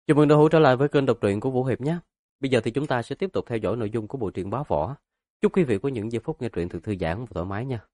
Chào mừng đã hữu trở lại với kênh đọc truyện của Vũ Hiệp nhé. Bây giờ thì chúng ta sẽ tiếp tục theo dõi nội dung của bộ truyện Bá Võ. Chúc quý vị có những giây phút nghe truyện thật thư giãn và thoải mái nha.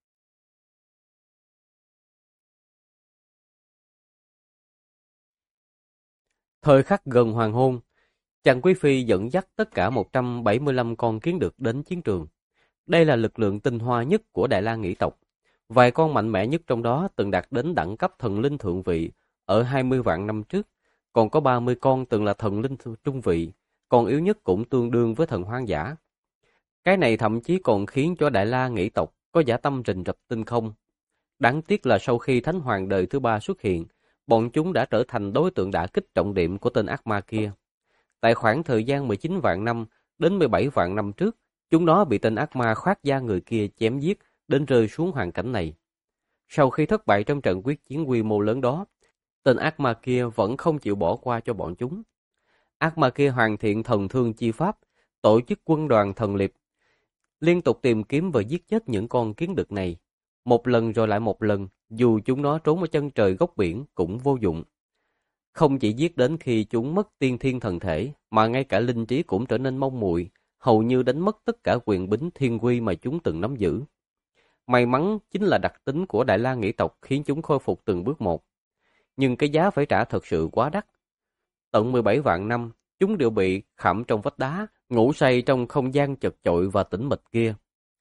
Thời khắc gần hoàng hôn, chàng Quý Phi dẫn dắt tất cả 175 con kiến đực đến chiến trường. Đây là lực lượng tinh hoa nhất của Đại La Nghĩ tộc. Vài con mạnh mẽ nhất trong đó từng đạt đến đẳng cấp thần linh thượng vị ở 20 vạn năm trước. Còn có 30 con từng là thần linh trung vị, còn yếu nhất cũng tương đương với thần hoang dã. Cái này thậm chí còn khiến cho Đại La Nghĩ tộc có dã tâm rình rập tinh không. Đáng tiếc là sau khi Thánh Hoàng đời thứ ba xuất hiện, bọn chúng đã trở thành đối tượng đả kích trọng điểm của tên ác ma kia. Tại khoảng thời gian 19 vạn năm đến 17 vạn năm trước, chúng nó bị tên ác ma khoác da người kia chém giết đến rơi xuống hoàn cảnh này. Sau khi thất bại trong trận quyết chiến quy mô lớn đó, tên ác ma kia vẫn không chịu bỏ qua cho bọn chúng. Ác ma kia hoàn thiện thần thương chi pháp, tổ chức quân đoàn thần liệp, liên tục tìm kiếm và giết chết những con kiến đực này. Một lần rồi lại một lần, dù chúng nó trốn ở chân trời góc biển cũng vô dụng. Không chỉ giết đến khi chúng mất tiên thiên thần thể, mà ngay cả linh trí cũng trở nên mông muội, hầu như đánh mất tất cả quyền bính thiên quy mà chúng từng nắm giữ. May mắn chính là đặc tính của Đại La Nghĩ tộc khiến chúng khôi phục từng bước một. Nhưng cái giá phải trả thật sự quá đắt. Tận 17 vạn năm, chúng đều bị khảm trong vách đá, ngủ say trong không gian chật chội và tĩnh mịch kia.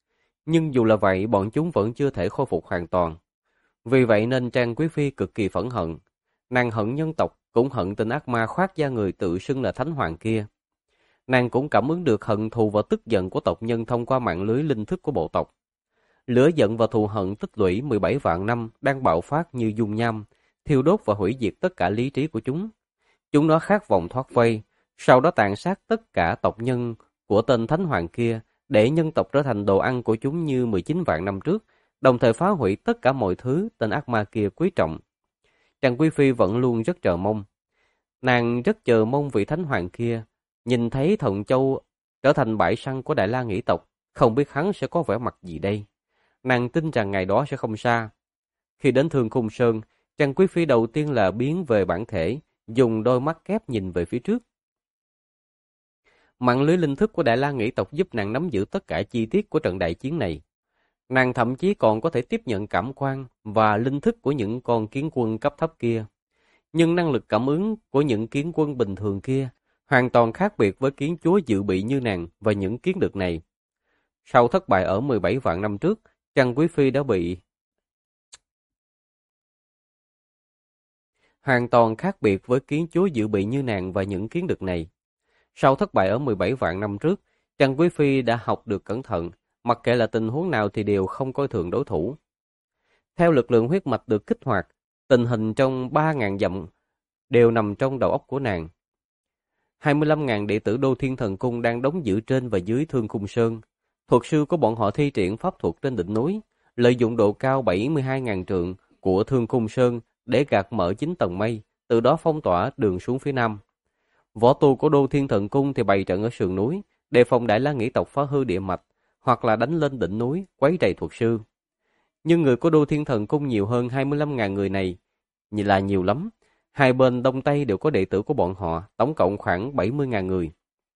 Nhưng dù là vậy, bọn chúng vẫn chưa thể khôi phục hoàn toàn. Vì vậy nên Trang Quý Phi cực kỳ phẫn hận. Nàng hận nhân tộc, cũng hận tên ác ma khoác da người tự xưng là Thánh Hoàng kia. Nàng cũng cảm ứng được hận thù và tức giận của tộc nhân thông qua mạng lưới linh thức của bộ tộc. Lửa giận và thù hận tích lũy 17 vạn năm đang bạo phát như dung nham, thiêu đốt và hủy diệt tất cả lý trí của chúng. Chúng nó khát vọng thoát vây, sau đó tàn sát tất cả tộc nhân của tên Thánh Hoàng kia, để nhân tộc trở thành đồ ăn của chúng như 19 vạn năm trước, đồng thời phá hủy tất cả mọi thứ tên ác ma kia quý trọng. Trang Quý Phi vẫn luôn rất chờ mong. Nàng rất chờ mong vị Thánh Hoàng kia, nhìn thấy Thần Châu trở thành bãi săn của Đại La Nghĩ tộc, không biết hắn sẽ có vẻ mặt gì đây. Nàng tin rằng ngày đó sẽ không xa. Khi đến Thương Khung Sơn, Trang Quý Phi đầu tiên là biến về bản thể, dùng đôi mắt kép nhìn về phía trước. Mạng lưới linh thức của Đại La Nghĩ tộc giúp nàng nắm giữ tất cả chi tiết của trận đại chiến này. Nàng thậm chí còn có thể tiếp nhận cảm quan và linh thức của những con kiến quân cấp thấp kia. Nhưng năng lực cảm ứng của những kiến quân bình thường kia hoàn toàn khác biệt với kiến chúa dự bị như nàng và những kiến đực này. Sau thất bại ở 17 vạn năm trước, Trang Quý Phi đã bị hoàn toàn khác biệt với kiến chúa dự bị như nàng và những kiến đực này. Sau thất bại ở 17 vạn năm trước, Trang Quý Phi đã học được cẩn thận, mặc kệ là tình huống nào thì đều không coi thường đối thủ. Theo lực lượng huyết mạch được kích hoạt, tình hình trong 3.000 dặm đều nằm trong đầu óc của nàng. 25.000 đệ tử Đô Thiên Thần Cung đang đóng giữ trên và dưới Thương Khung Sơn. Thuật sư của bọn họ thi triển pháp thuật trên đỉnh núi, lợi dụng độ cao 72.000 trượng của Thương Khung Sơn để gạt mở 9 tầng mây, từ đó phong tỏa đường xuống phía nam. Võ tu của Đô Thiên Thần Cung thì bày trận ở sườn núi, đề phòng Đại La Nghĩ tộc phá hư địa mạch, hoặc là đánh lên đỉnh núi, quấy rầy thuật sư. Nhưng người của Đô Thiên Thần Cung nhiều hơn 25.000 người này, là nhiều lắm. Hai bên đông tây đều có đệ tử của bọn họ, tổng cộng khoảng 70.000 người.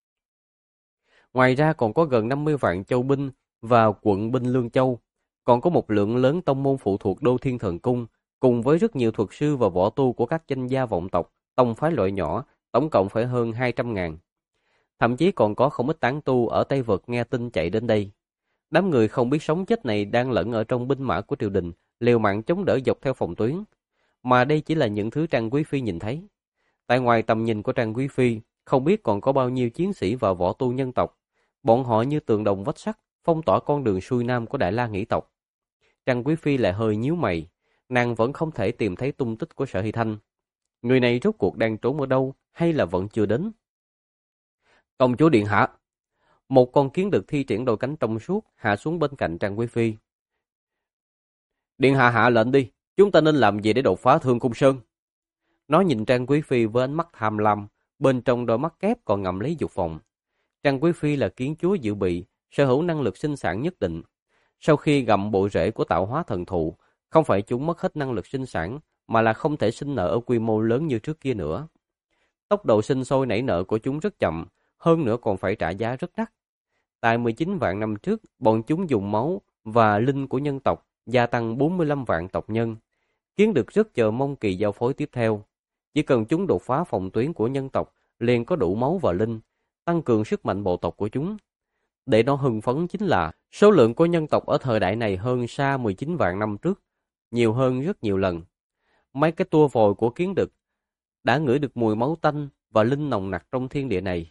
Ngoài ra còn có gần 50 vạn châu binh và quận binh Lương Châu, còn có một lượng lớn tông môn phụ thuộc Đô Thiên Thần Cung, cùng với rất nhiều thuật sư và võ tu của các danh gia vọng tộc, tông phái loại nhỏ, tổng cộng phải hơn 200.000. Thậm chí còn có không ít tán tu ở Tây Vực nghe tin chạy đến đây. Đám người không biết sống chết này đang lẫn ở trong binh mã của triều đình, liều mạng chống đỡ dọc theo phòng tuyến. Mà đây chỉ là những thứ Trang Quý Phi nhìn thấy. Tại ngoài tầm nhìn của Trang Quý Phi, không biết còn có bao nhiêu chiến sĩ và võ tu nhân tộc. Bọn họ như tường đồng vách sắt, phong tỏa con đường xuôi nam của Đại La Nghĩ tộc. Trang Quý Phi lại hơi nhíu mày, nàng vẫn không thể tìm thấy tung tích của Sở Hy Thanh. Người này rốt cuộc đang trốn ở đâu, hay là vẫn chưa đến? Công chúa điện hạ. Một con kiến được thi triển đôi cánh trong suốt hạ xuống bên cạnh Trang Quý Phi. Điện hạ hạ lệnh đi, chúng ta nên làm gì để đột phá Thương Khung Sơn? Nó nhìn Trang Quý Phi với ánh mắt tham lam, bên trong đôi mắt kép còn ngậm lấy dục vọng. Trang Quý Phi là kiến chúa dự bị, sở hữu năng lực sinh sản nhất định. Sau khi gặm bộ rễ của tạo hóa thần thụ, không phải chúng mất hết năng lực sinh sản, mà là không thể sinh nở ở quy mô lớn như trước kia nữa. Tốc độ sinh sôi nảy nở của chúng rất chậm, hơn nữa còn phải trả giá rất đắt. Tại 19 vạn năm trước, bọn chúng dùng máu và linh của nhân tộc gia tăng 45 vạn tộc nhân. Kiến được rất chờ mong kỳ giao phối tiếp theo. Chỉ cần chúng đột phá phòng tuyến của nhân tộc, liền có đủ máu và linh, tăng cường sức mạnh bộ tộc của chúng. Để nó hưng phấn chính là số lượng của nhân tộc ở thời đại này hơn xa 19 vạn năm trước, nhiều hơn rất nhiều lần. Mấy cái tua vòi của kiến đực đã ngửi được mùi máu tanh và linh nồng nặc trong thiên địa này.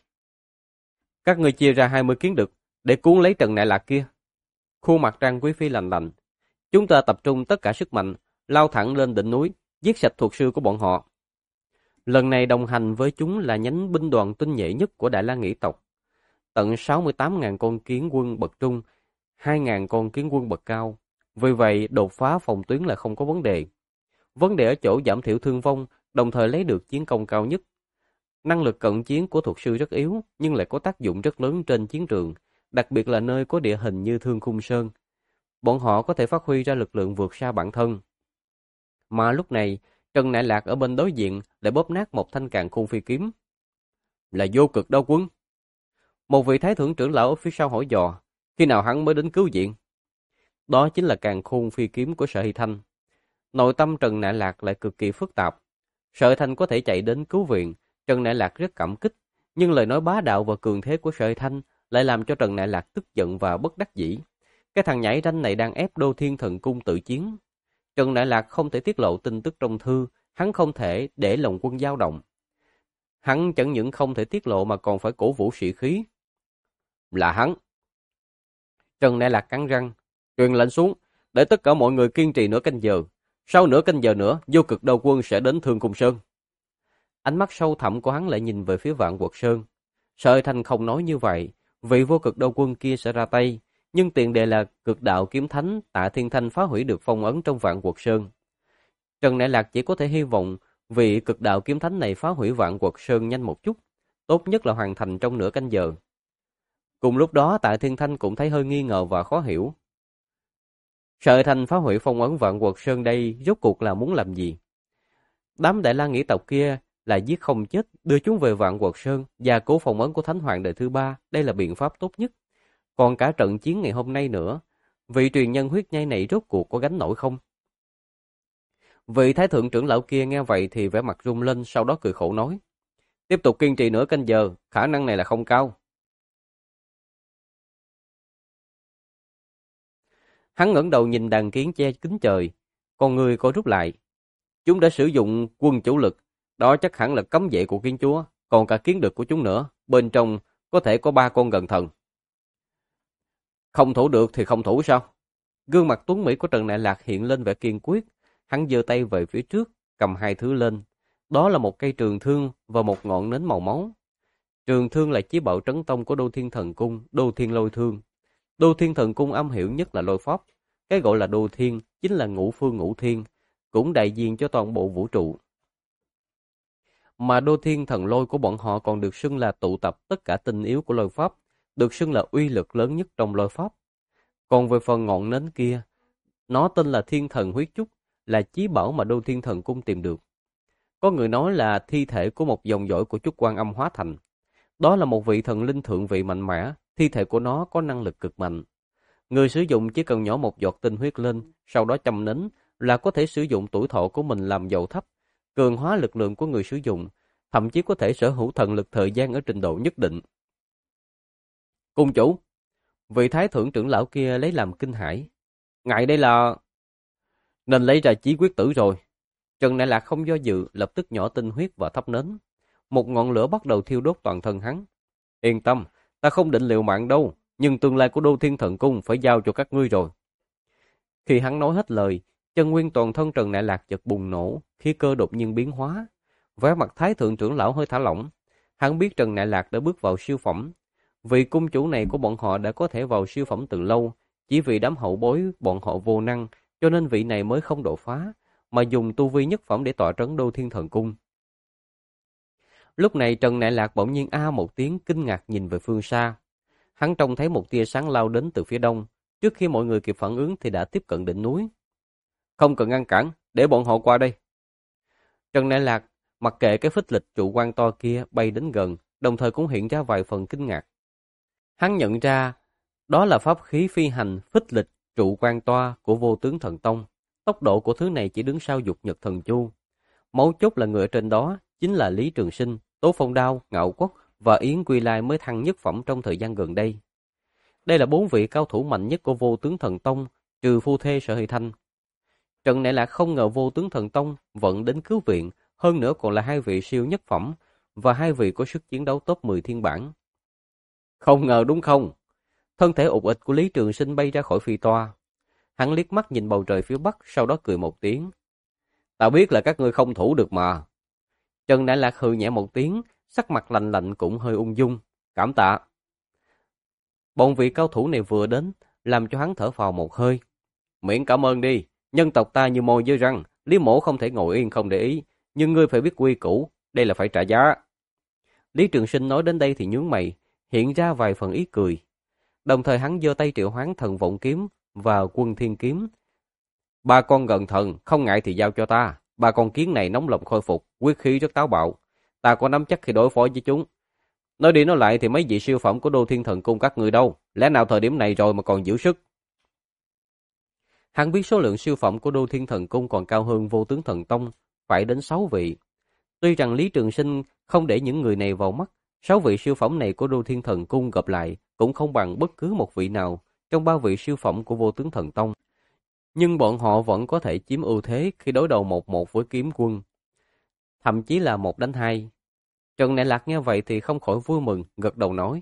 Các ngươi chia ra 20 kiến đực để cuốn lấy Trần Nại Lạc kia. Khuôn mặt Trang Quý Phi lạnh lạnh. Chúng ta tập trung tất cả sức mạnh, lao thẳng lên đỉnh núi, giết sạch thuộc sư của bọn họ. Lần này đồng hành với chúng là nhánh binh đoàn tinh nhuệ nhất của Đại La Nghĩ tộc. Tận 68.000 con kiến quân bậc trung, 2.000 con kiến quân bậc cao. Vì vậy, đột phá phòng tuyến là không có vấn đề. Vấn đề ở chỗ giảm thiểu thương vong, đồng thời lấy được chiến công cao nhất. Năng lực cận chiến của thuật sư rất yếu, nhưng lại có tác dụng rất lớn trên chiến trường, đặc biệt là nơi có địa hình như Thương Khung Sơn. Bọn họ có thể phát huy ra lực lượng vượt xa bản thân. Mà lúc này, Trần Nại Lạc ở bên đối diện lại bóp nát một thanh càn khôn phi kiếm. Là Vô Cực Đao Quân. Một vị thái thượng trưởng lão ở phía sau hỏi dò, khi nào hắn mới đến cứu viện? Đó chính là càn khôn phi kiếm của Sở Hy Thanh. Nội tâm Trần Nại Lạc lại cực kỳ phức tạp. Sở Hy Thanh có thể chạy đến cứu viện, Trần Nại Lạc rất cảm kích, nhưng lời nói bá đạo và cường thế của Sở Hy Thanh lại làm cho Trần Nại Lạc tức giận và bất đắc dĩ. Cái thằng nhảy ranh này đang ép Đô Thiên Thần Cung tự chiến. Trần Nại Lạc không thể tiết lộ tin tức trong thư, hắn không thể để lòng quân dao động. Hắn chẳng những không thể tiết lộ mà còn phải cổ vũ sĩ khí. Là hắn. Trần Nại Lạc cắn răng, truyền lệnh xuống, để tất cả mọi người kiên trì nửa canh giờ. Sau nửa canh giờ nữa, Vô Cực Đao Quân sẽ đến Thương Cung Sơn. Ánh mắt sâu thẳm của hắn lại nhìn về phía Vạn Quật Sơn. Sở Hy Thanh không nói như vậy, vị Vô Cực Đao Quân kia sẽ ra tay, nhưng tiền đề là Cực Đạo Kiếm Thánh Tạ Thiên Thanh phá hủy được phong ấn trong Vạn Quật Sơn. Trần Nại Lạc chỉ có thể hy vọng vị Cực Đạo Kiếm Thánh này phá hủy Vạn Quật Sơn nhanh một chút, tốt nhất là hoàn thành trong nửa canh giờ. Cùng lúc đó Tạ Thiên Thanh cũng thấy hơi nghi ngờ và khó hiểu. Sở Hy Thanh phá hủy phong ấn Vạn Quật Sơn đây rốt cuộc là muốn làm gì? Đám Đại La Nghĩ tộc kia là giết không chết, đưa chúng về Vạn Quật Sơn, gia cố phong ấn của Thánh Hoàng đời thứ ba, đây là biện pháp tốt nhất. Còn cả trận chiến ngày hôm nay nữa, vị truyền nhân huyết nhai này rốt cuộc có gánh nổi không? Vị thái thượng trưởng lão kia nghe vậy thì vẻ mặt rung lên, sau đó cười khổ nói. Tiếp tục kiên trì nửa canh giờ, khả năng này là không cao. Hắn ngẩng đầu nhìn đàn kiến che kính trời, con người có rút lại. Chúng đã sử dụng quân chủ lực, đó chắc hẳn là cấm vệ của kiến chúa, còn cả kiến đực của chúng nữa, bên trong có thể có 3 con gần thần. Không thủ được thì không thủ sao? Gương mặt tuấn mỹ của Trần Nại Lạc hiện lên vẻ kiên quyết, hắn giơ tay về phía trước, cầm hai thứ lên. Đó là một cây trường thương và một ngọn nến màu máu. Trường thương là chí bảo trấn tông của Đô Thiên Thần Cung, Đô Thiên Lôi Thương. Đô Thiên Thần Cung am hiểu nhất là lôi pháp. Cái gọi là Đô Thiên chính là ngũ phương ngũ thiên, cũng đại diện cho toàn bộ vũ trụ. Mà Đô Thiên Thần Lôi của bọn họ còn được xưng là tụ tập tất cả tinh yếu của lôi pháp, được xưng là uy lực lớn nhất trong lôi pháp. Còn về phần ngọn nến kia, nó tên là Thiên Thần Huyết Trúc, là chí bảo mà Đô Thiên Thần Cung tìm được. Có người nói là thi thể của một dòng dõi của Trúc Quan Âm hóa thành. Đó là một vị thần linh thượng vị mạnh mẽ, thi thể của nó có năng lực cực mạnh. Người sử dụng chỉ cần nhỏ một giọt tinh huyết lên, sau đó châm nến là có thể sử dụng tuổi thọ của mình làm dầu thấp, cường hóa lực lượng của người sử dụng, thậm chí có thể sở hữu thần lực thời gian ở trình độ nhất định. Cung chủ, vị thái thượng trưởng lão kia lấy làm kinh hãi. Ngài đây là... Nên lấy ra chí quyết tử rồi. Trần Nại Lạc không do dự, lập tức nhỏ tinh huyết và thắp nến. Một ngọn lửa bắt đầu thiêu đốt toàn thân hắn. Yên tâm, ta không định liều mạng đâu, nhưng tương lai của Đô Thiên Thần Cung phải giao cho các ngươi rồi. Khi hắn nói hết lời, chân nguyên toàn thân Trần Nại Lạc chợt bùng nổ, khí cơ đột nhiên biến hóa. Vẻ mặt thái thượng trưởng lão hơi thả lỏng. Hắn biết Trần Nại Lạc đã bước vào siêu phẩm. Vị cung chủ này của bọn họ đã có thể vào siêu phẩm từ lâu, chỉ vì đám hậu bối bọn họ vô năng, cho nên vị này mới không đột phá, mà dùng tu vi nhất phẩm để tọa trấn Đô Thiên Thần Cung. Lúc này Trần Nại Lạc bỗng nhiên một tiếng kinh ngạc nhìn về phương xa. Hắn trông thấy một tia sáng lao đến từ phía đông, trước khi mọi người kịp phản ứng thì đã tiếp cận đỉnh núi. Không cần ngăn cản, để bọn họ qua đây. Trần Nại Lạc Mặc kệ cái phích lịch trụ quan to kia bay đến gần, đồng thời cũng hiện ra vài phần kinh ngạc. Hắn nhận ra đó là pháp khí phi hành phích lịch trụ quan toa của Vô Tướng Thần Tông. Tốc độ của thứ này chỉ đứng sau Dục Nhật Thần Chu. Mấu chốt là người trên đó chính là Lý Trường Sinh, Tố Phong Đao, Ngạo Quốc và Yến Quy Lai mới thăng nhất phẩm trong thời gian gần đây. Đây là 4 vị cao thủ mạnh nhất của Vô Tướng Thần Tông, trừ phu thê Sở Hy Thanh. Trần Nại Lạc không ngờ Vô Tướng Thần Tông vẫn đến cứu viện, hơn nữa còn là 2 vị siêu nhất phẩm và 2 vị có sức chiến đấu top 10 thiên bản. Không ngờ đúng không? Thân thể ụt ịch của Lý Trường Sinh bay ra khỏi phi toa. Hắn liếc mắt nhìn bầu trời phía bắc, sau đó cười một tiếng. Ta biết là các ngươi không thủ được mà. Trần Nại Lạc hừ nhẹ một tiếng, sắc mặt lạnh lạnh cũng hơi ung dung. Cảm tạ. Bọn vị cao thủ này vừa đến, làm cho hắn thở phào một hơi. Miễn cảm ơn đi, nhân tộc ta như mồi với răng, Lý Mỗ không thể ngồi yên không để ý, nhưng ngươi phải biết quy củ, đây là phải trả giá. Lý Trường Sinh nói đến đây thì nhướng mày, hiện ra vài phần ý cười. Đồng thời hắn giơ tay triệu hoán Thần Vọng Kiếm và Quân Thiên Kiếm. 3 con gần thần, không ngại thì giao cho ta. 3 con kiến này nóng lòng khôi phục, quyết khí rất táo bạo. Ta có nắm chắc khi đối phó với chúng. Nói đi nói lại thì mấy vị siêu phẩm của Đô Thiên Thần Cung các người đâu? Lẽ nào thời điểm này rồi mà còn giữ sức? Hắn biết số lượng siêu phẩm của Đô Thiên Thần Cung còn cao hơn Vô Tướng Thần Tông, phải đến 6 vị. Tuy rằng Lý Trường Sinh không để những người này vào mắt, 6 vị siêu phẩm này của Đô Thiên Thần Cung gặp lại cũng không bằng bất cứ một vị nào trong 3 vị siêu phẩm của Vô Tướng Thần Tông. Nhưng bọn họ vẫn có thể chiếm ưu thế khi đối đầu 1-1 với kiếm quân, thậm chí là 1 đánh 2. Trần Nại Lạc nghe vậy thì không khỏi vui mừng, gật đầu nói.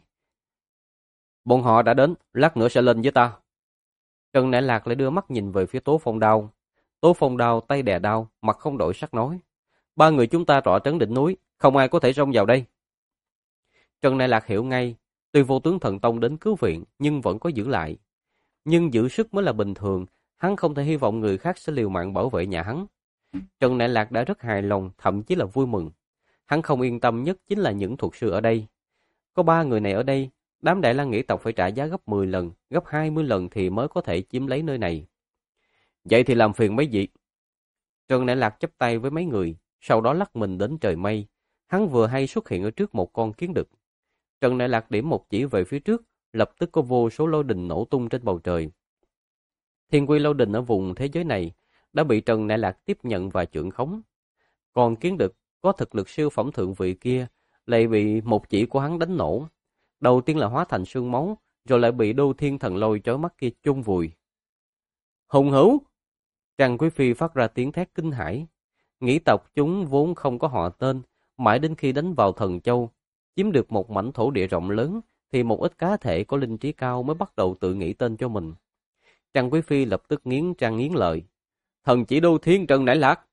Bọn họ đã đến, lát nữa sẽ lên với ta. Trần Nại Lạc lại đưa mắt nhìn về phía Tố Phong Đao. Tố Phong Đao tay đè đao, mặt không đổi sắc nói. 3 người chúng ta tọa trấn đỉnh núi, không ai có thể xông vào đây. Trần Nại Lạc hiểu ngay, tuy Vô Tướng Thần Tông đến cứu viện nhưng vẫn có giữ lại. Nhưng giữ sức mới là bình thường, hắn không thể hy vọng người khác sẽ liều mạng bảo vệ nhà hắn. Trần Nại Lạc đã rất hài lòng, thậm chí là vui mừng. Hắn không yên tâm nhất chính là những thuật sư ở đây. Có 3 người này ở đây, đám Đại La Nghĩ tộc phải trả giá gấp 10 lần, gấp 20 lần thì mới có thể chiếm lấy nơi này. Vậy thì làm phiền mấy vị. Trần Nại Lạc chắp tay với mấy người, sau đó lắc mình đến trời mây. Hắn vừa hay xuất hiện ở trước một con kiến đực. Trần Nại Lạc điểm một chỉ về phía trước, lập tức có vô số lôi đình nổ tung trên bầu trời. Thiên quy lôi đình ở vùng thế giới này đã bị Trần Nại Lạc tiếp nhận và chưởng khống. Còn kiến đực có thực lực siêu phẩm thượng vị kia lại bị một chỉ của hắn đánh nổ. Đầu tiên là hóa thành sương máu, rồi lại bị Đô Thiên Thần Lôi chói mắt kia chôn vùi. Hùng hữu! Trang Quý Phi phát ra tiếng thét kinh hãi. Nghĩ tộc chúng vốn không có họ tên, mãi đến khi đánh vào Thần Châu, chiếm được một mảnh thổ địa rộng lớn, thì một ít cá thể có linh trí cao mới bắt đầu tự nghĩ tên cho mình. Trang Quý Phi lập tức nghiến răng nghiến lợi. Thần chỉ Đô Thiên Trần Nại Lạc!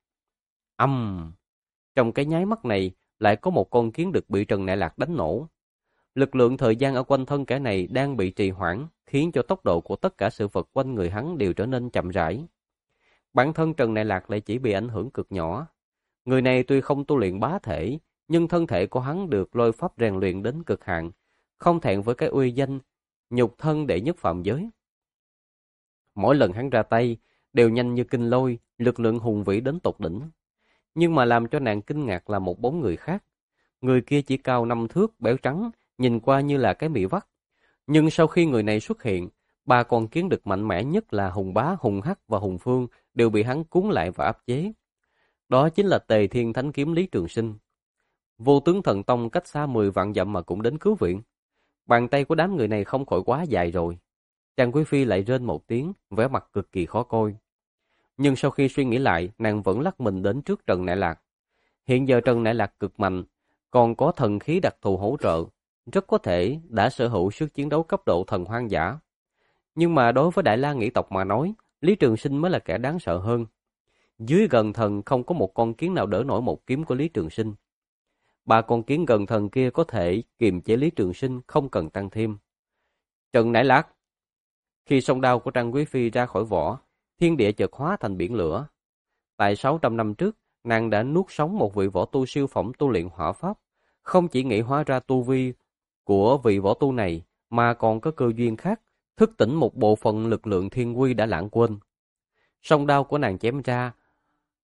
Trong cái nháy mắt này, lại có một con kiến đực bị Trần Nại Lạc đánh nổ. Lực lượng thời gian ở quanh thân kẻ này đang bị trì hoãn, khiến cho tốc độ của tất cả sự vật quanh người hắn đều trở nên chậm rãi. Bản thân Trần Nại Lạc lại chỉ bị ảnh hưởng cực nhỏ. Người này tuy không tu luyện bá thể, nhưng thân thể của hắn được lôi pháp rèn luyện đến cực hạn, không thẹn với cái uy danh, nhục thân đệ nhất phạm giới. Mỗi lần hắn ra tay, đều nhanh như kinh lôi, lực lượng hùng vĩ đến tột đỉnh. Nhưng mà làm cho nàng kinh ngạc là một bóng người khác. Người kia chỉ cao 5 thước, béo trắng, nhìn qua như là cái mị vắt. Nhưng sau khi người này xuất hiện, 3 con kiến đực mạnh mẽ nhất là Hùng Bá, Hùng Hắc và Hùng Phương đều bị hắn cuốn lại và áp chế. Đó chính là Tề Thiên Thánh Kiếm Lý Trường Sinh. Vô Tướng Thần Tông cách xa 10 vạn dặm mà cũng đến cứu viện. Bàn tay của đám người này không khỏi quá dài rồi. Trang Quý Phi lại rên một tiếng, vẻ mặt cực kỳ khó coi. Nhưng sau khi suy nghĩ lại, nàng vẫn lắc mình đến trước Trần Nại Lạc. Hiện giờ Trần Nại Lạc cực mạnh, còn có thần khí đặc thù hỗ trợ, rất có thể đã sở hữu sức chiến đấu cấp độ thần hoang dã. Nhưng mà đối với Đại La Nghĩ tộc mà nói, Lý Trường Sinh mới là kẻ đáng sợ hơn. Dưới gần thần không có một con kiến nào đỡ nổi một kiếm của Lý Trường Sinh. 3 con kiến gần thần kia có thể kiềm chế Lý Trường Sinh, không cần tăng thêm. Trần Nại Lạc! Khi song đao của Trang Quý Phi ra khỏi vỏ, thiên địa chợt hóa thành biển lửa. Tại 600 năm trước, nàng đã nuốt sống một vị võ tu siêu phẩm tu luyện hỏa pháp, không chỉ nghĩ hóa ra tu vi của vị võ tu này, mà còn có cơ duyên khác, thức tỉnh một bộ phận lực lượng thiên quy đã lãng quên. Song đao của nàng chém ra,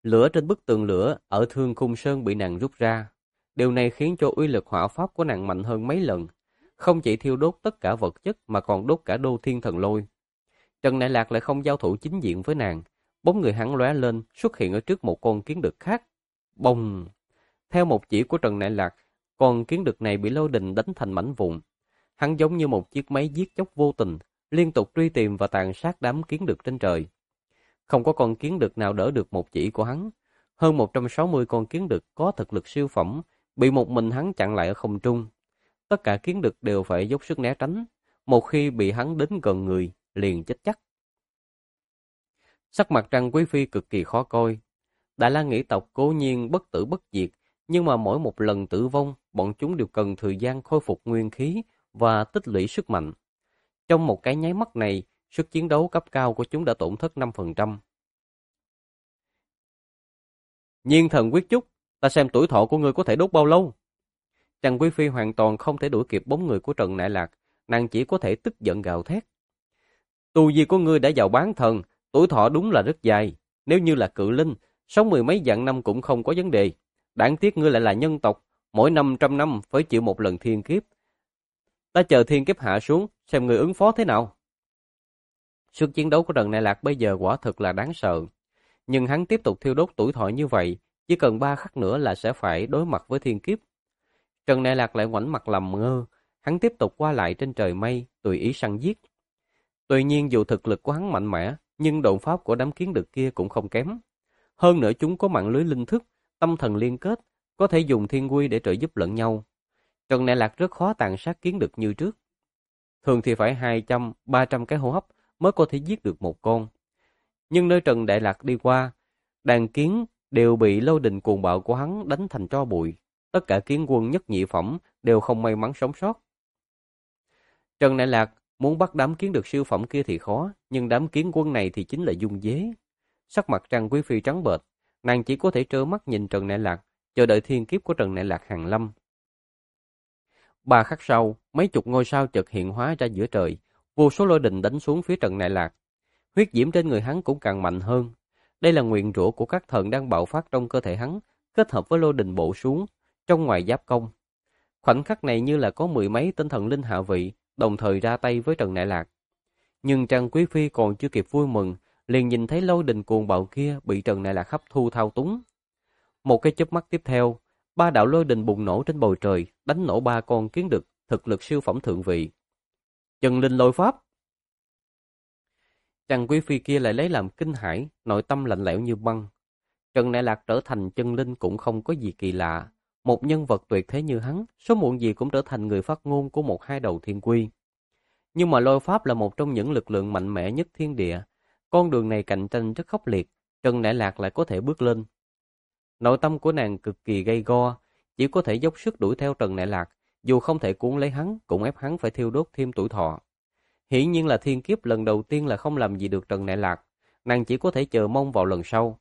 Lửa trên bức tường lửa ở Thương Khung Sơn bị nàng rút ra. Điều này khiến cho uy lực hỏa pháp của nàng mạnh hơn mấy lần. Không chỉ thiêu đốt tất cả vật chất mà còn đốt cả Đô Thiên Thần Lôi. Trần Đại Lạc lại không giao thủ chính diện với nàng. Bóng người hắn lóe lên, xuất hiện ở trước một con kiến đực khác. Bông! Theo một chỉ của Trần Đại Lạc, con kiến đực này bị lôi đình đánh thành mảnh vụn. Hắn giống như một chiếc máy giết chóc vô tình, liên tục truy tìm và tàn sát đám kiến đực trên trời. Không có con kiến đực nào đỡ được một chỉ của hắn. Hơn 160 con kiến đực có thực lực siêu phẩm, bị một mình hắn chặn lại ở không trung. Tất cả kiến đực đều phải dốc sức né tránh. Một khi bị hắn đến gần người, liền chết chắc. Sắc mặt Trang Quý Phi cực kỳ khó coi. Đại La Nghĩ tộc cố nhiên bất tử bất diệt, nhưng mà mỗi một lần tử vong, bọn chúng đều cần thời gian khôi phục nguyên khí và tích lũy sức mạnh. Trong một cái nháy mắt này, sức chiến đấu cấp cao của chúng đã tổn thất 5%. Nhiên Thần Quyết Chúc, ta xem tuổi thọ của ngươi có thể đốt bao lâu? Trang Quý Phi hoàn toàn không thể đuổi kịp bóng người của Trần Đại Lạc, nàng chỉ có thể tức giận gào thét. Tu vi của ngươi đã vào bán thần, tuổi thọ đúng là rất dài. Nếu như là cự linh, sống 10 mấy vạn năm cũng không có vấn đề. Đáng tiếc ngươi lại là nhân tộc, mỗi 500 năm phải chịu một lần thiên kiếp. Ta chờ thiên kiếp hạ xuống, xem ngươi ứng phó thế nào. Sức chiến đấu của Trần Đại Lạc bây giờ quả thực là đáng sợ. Nhưng hắn tiếp tục thiêu đốt tuổi thọ như vậy, chỉ cần 3 khắc nữa là sẽ phải đối mặt với thiên kiếp. Trần Đại Lạc lại ngoảnh mặt làm ngơ, hắn tiếp tục qua lại trên trời mây, tùy ý săn giết. Tuy nhiên dù thực lực của hắn mạnh mẽ, nhưng độn pháp của đám kiến đực kia cũng không kém. Hơn nữa chúng có mạng lưới linh thức, tâm thần liên kết, có thể dùng thiên quy để trợ giúp lẫn nhau. Trần Đại Lạc rất khó tàn sát kiến đực như trước. Thường thì phải 200, 300 cái hô hấp mới có thể giết được một con. Nhưng nơi Trần Đại Lạc đi qua, đàn kiến đều bị lôi đình cuồng bạo của hắn đánh thành tro bụi. Tất cả kiến quân nhất nhị phẩm đều không may mắn sống sót. Trần Đại Lạc muốn bắt đám kiến đực siêu phẩm kia thì khó, nhưng đám kiến quân này thì chính là dung dế. Sắc mặt Trang Quý Phi trắng bệch, nàng chỉ có thể trơ mắt nhìn Trần Đại Lạc, chờ đợi thiên kiếp của Trần Đại Lạc hàng lâm. 3 khắc sau, mấy chục ngôi sao chợt hiện hóa ra giữa trời, vô số lôi đình đánh xuống phía Trần Đại Lạc. Huyết diễm trên người hắn cũng càng mạnh hơn. Đây là nguyền rủa của các thần đang bạo phát trong cơ thể hắn, kết hợp với lôi đình bổ xuống, trong ngoài giáp công. Khoảnh khắc này như là có 10 mấy tên thần linh hạ vị, đồng thời ra tay với Trần Đại Lạc. Nhưng Trang Quý Phi còn chưa kịp vui mừng, liền nhìn thấy lôi đình cuồng bạo kia bị Trần Đại Lạc hấp thu thao túng. Một cái chớp mắt tiếp theo, 3 đạo lôi đình bùng nổ trên bầu trời, đánh nổ 3 con kiến đực, thực lực siêu phẩm thượng vị. Chân linh lôi pháp. Trang Quý Phi kia lại lấy làm kinh hãi, nội tâm lạnh lẽo như băng. Trần Đại Lạc trở thành chân linh cũng không có gì kỳ lạ. Một nhân vật tuyệt thế như hắn, sớm muộn gì cũng trở thành người phát ngôn của một hai đầu thiên quy. Nhưng mà lôi pháp là một trong những lực lượng mạnh mẽ nhất thiên địa. Con đường này cạnh tranh rất khốc liệt, Trần Đại Lạc lại có thể bước lên. Nội tâm của nàng cực kỳ gay go, chỉ có thể dốc sức đuổi theo Trần Đại Lạc, dù không thể cuốn lấy hắn, cũng ép hắn phải thiêu đốt thêm tuổi thọ. Hiển nhiên là thiên kiếp lần đầu tiên là không làm gì được Trần Đại Lạc, nàng chỉ có thể chờ mong vào lần sau.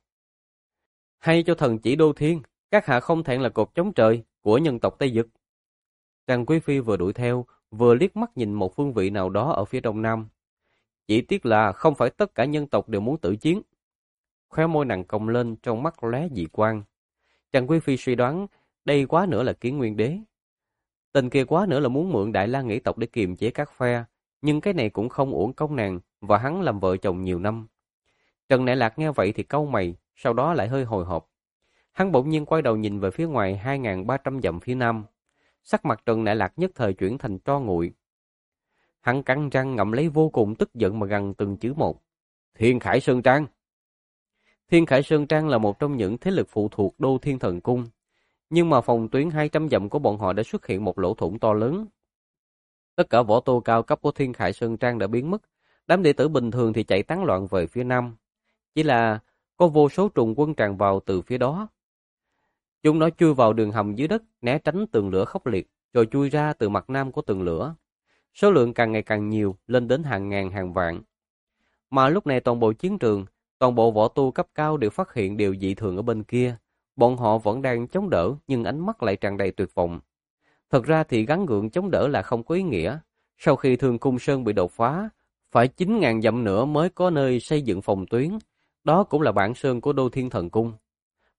Hay cho thần chỉ Đô Thiên, các hạ không thẹn là cột chống trời của nhân tộc Tây Dực. Trang Quý Phi vừa đuổi theo, vừa liếc mắt nhìn một phương vị nào đó ở phía đông nam. Chỉ tiếc là không phải tất cả nhân tộc đều muốn tử chiến. Khóe môi nàng cong lên, trong mắt lóe dị quang. Trang Quý Phi suy đoán đây quá nữa là Kiến Nguyên Đế. Tình kia quá nữa là muốn mượn Đại La Nghĩ tộc để kiềm chế các phe, nhưng cái này cũng không uổng công nàng và hắn làm vợ chồng nhiều năm. Trần Đại Lạc nghe vậy thì cau mày, sau đó lại hơi hồi hộp. Hắn bỗng nhiên quay đầu nhìn về phía ngoài 2.300 dặm phía nam. Sắc mặt Trần Đại Lạc nhất thời chuyển thành tro nguội. Hắn cắn răng ngậm lấy vô cùng tức giận mà gằn từng chữ một. Thiên Khải Sơn Trang. Thiên Khải Sơn Trang là một trong những thế lực phụ thuộc Đô Thiên Thần Cung. Nhưng mà phòng tuyến 200 dặm của bọn họ đã xuất hiện một lỗ thủng to lớn. Tất cả võ tô cao cấp của Thiên Khải Sơn Trang đã biến mất. Đám đệ tử bình thường thì chạy tán loạn về phía nam. Chỉ là có vô số trùng quân tràn vào từ phía đó. Chúng nó chui vào đường hầm dưới đất, né tránh tường lửa khốc liệt, rồi chui ra từ mặt nam của tường lửa. Số lượng càng ngày càng nhiều, lên đến hàng ngàn hàng vạn. Mà lúc này toàn bộ chiến trường, toàn bộ võ tu cấp cao đều phát hiện điều dị thường ở bên kia. Bọn họ vẫn đang chống đỡ, nhưng ánh mắt lại tràn đầy tuyệt vọng. Thật ra thì gắng gượng chống đỡ là không có ý nghĩa. Sau khi Thương Khung Sơn bị đột phá, phải 9.000 dặm nữa mới có nơi xây dựng phòng tuyến. Đó cũng là bản sơn của Đô Thiên Thần Cung.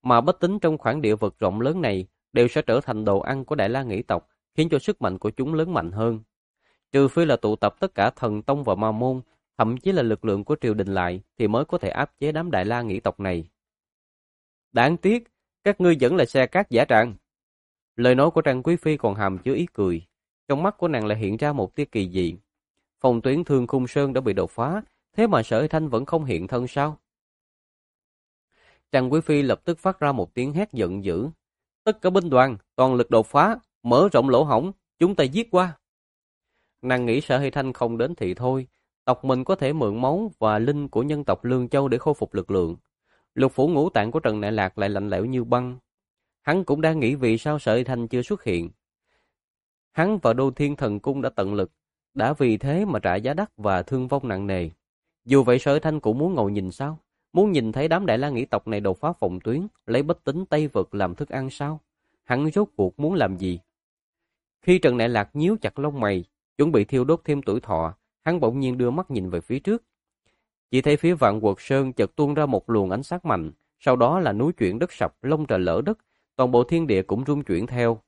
mà bách tính trong khoảng địa vực rộng lớn này đều sẽ trở thành đồ ăn của Đại La Nghĩ tộc, khiến cho sức mạnh của chúng lớn mạnh hơn. Trừ phi là tụ tập tất cả thần tông và ma môn, thậm chí là lực lượng của triều đình lại, thì mới có thể áp chế đám Đại La Nghĩ tộc này. Đáng tiếc, các ngươi vẫn là xe cát giả trạng. Lời nói của Trang Quý Phi còn hàm chứa ý cười. Trong mắt của nàng lại hiện ra một tia kỳ dị. Phòng tuyến Thương Khung Sơn đã bị đột phá, thế mà Sở Hy Thanh vẫn không hiện thân sao? Trang Quý Phi lập tức phát ra một tiếng hét giận dữ. Tất cả binh đoàn, toàn lực đột phá, mở rộng lỗ hổng, chúng ta giết qua. Nàng nghĩ Sở Hy Thanh không đến thì thôi, tộc mình có thể mượn máu và linh của nhân tộc Lương Châu để khôi phục lực lượng. Lục phủ ngũ tạng của Trần Đại Lạc lại lạnh lẽo như băng. Hắn cũng đang nghĩ vì sao Sở Hy Thanh chưa xuất hiện. Hắn và Đô Thiên Thần Cung đã tận lực, đã vì thế mà trả giá đắt và thương vong nặng nề. Dù vậy Sở Hy Thanh cũng muốn ngồi nhìn sao? Muốn nhìn thấy đám Đại La Nghĩ tộc này đột phá phòng tuyến, lấy bách tính Tây Vực làm thức ăn sao? Hắn rốt cuộc muốn làm gì? Khi Trần Đại Lạc nhíu chặt lông mày, chuẩn bị thiêu đốt thêm tuổi thọ, hắn bỗng nhiên đưa mắt nhìn về phía trước. Chỉ thấy phía Vạn Quật Sơn chợt tuôn ra một luồng ánh sáng mạnh, sau đó là núi chuyển đất sập, lông trời lở đất, toàn bộ thiên địa cũng rung chuyển theo.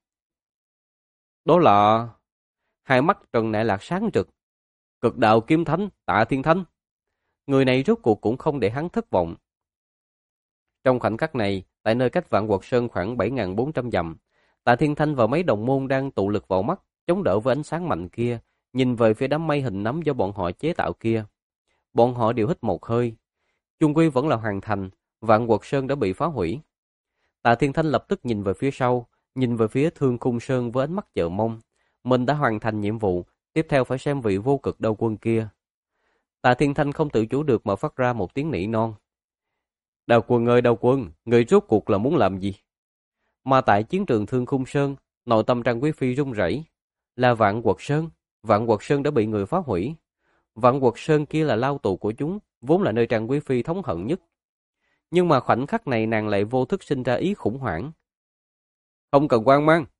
Đó là... Hai mắt Trần Đại Lạc sáng rực. Cực đạo kiếm thánh, Tạ Thiên Thánh. Người này rốt cuộc cũng không để hắn thất vọng. Trong khoảnh khắc này, tại nơi cách Vạn Quật Sơn khoảng 7.400 dặm, Tạ Thiên Thanh và mấy đồng môn đang tụ lực vào mắt, chống đỡ với ánh sáng mạnh kia, nhìn về phía đám mây hình nấm do bọn họ chế tạo kia. Bọn họ đều hít một hơi. Chung quy vẫn là hoàn thành, Vạn Quật Sơn đã bị phá hủy. Tạ Thiên Thanh lập tức nhìn về phía sau, nhìn về phía Thương Khung Sơn với ánh mắt chờ mong. Mình đã hoàn thành nhiệm vụ, tiếp theo phải xem vị vô cực đao quân kia. Tạ Thiên Thanh không tự chủ được mà phát ra một tiếng nỉ non. Đao quân ơi đao quân, người rốt cuộc là muốn làm gì? Mà tại chiến trường Thương Khung Sơn, nội tâm Trang Quý Phi run rẩy. Là Vạn Quật Sơn đã bị người phá hủy. Vạn Quật Sơn kia là lao tù của chúng, vốn là nơi Trang Quý Phi thống hận nhất. Nhưng mà khoảnh khắc này nàng lại vô thức sinh ra ý khủng hoảng. Không cần hoang mang.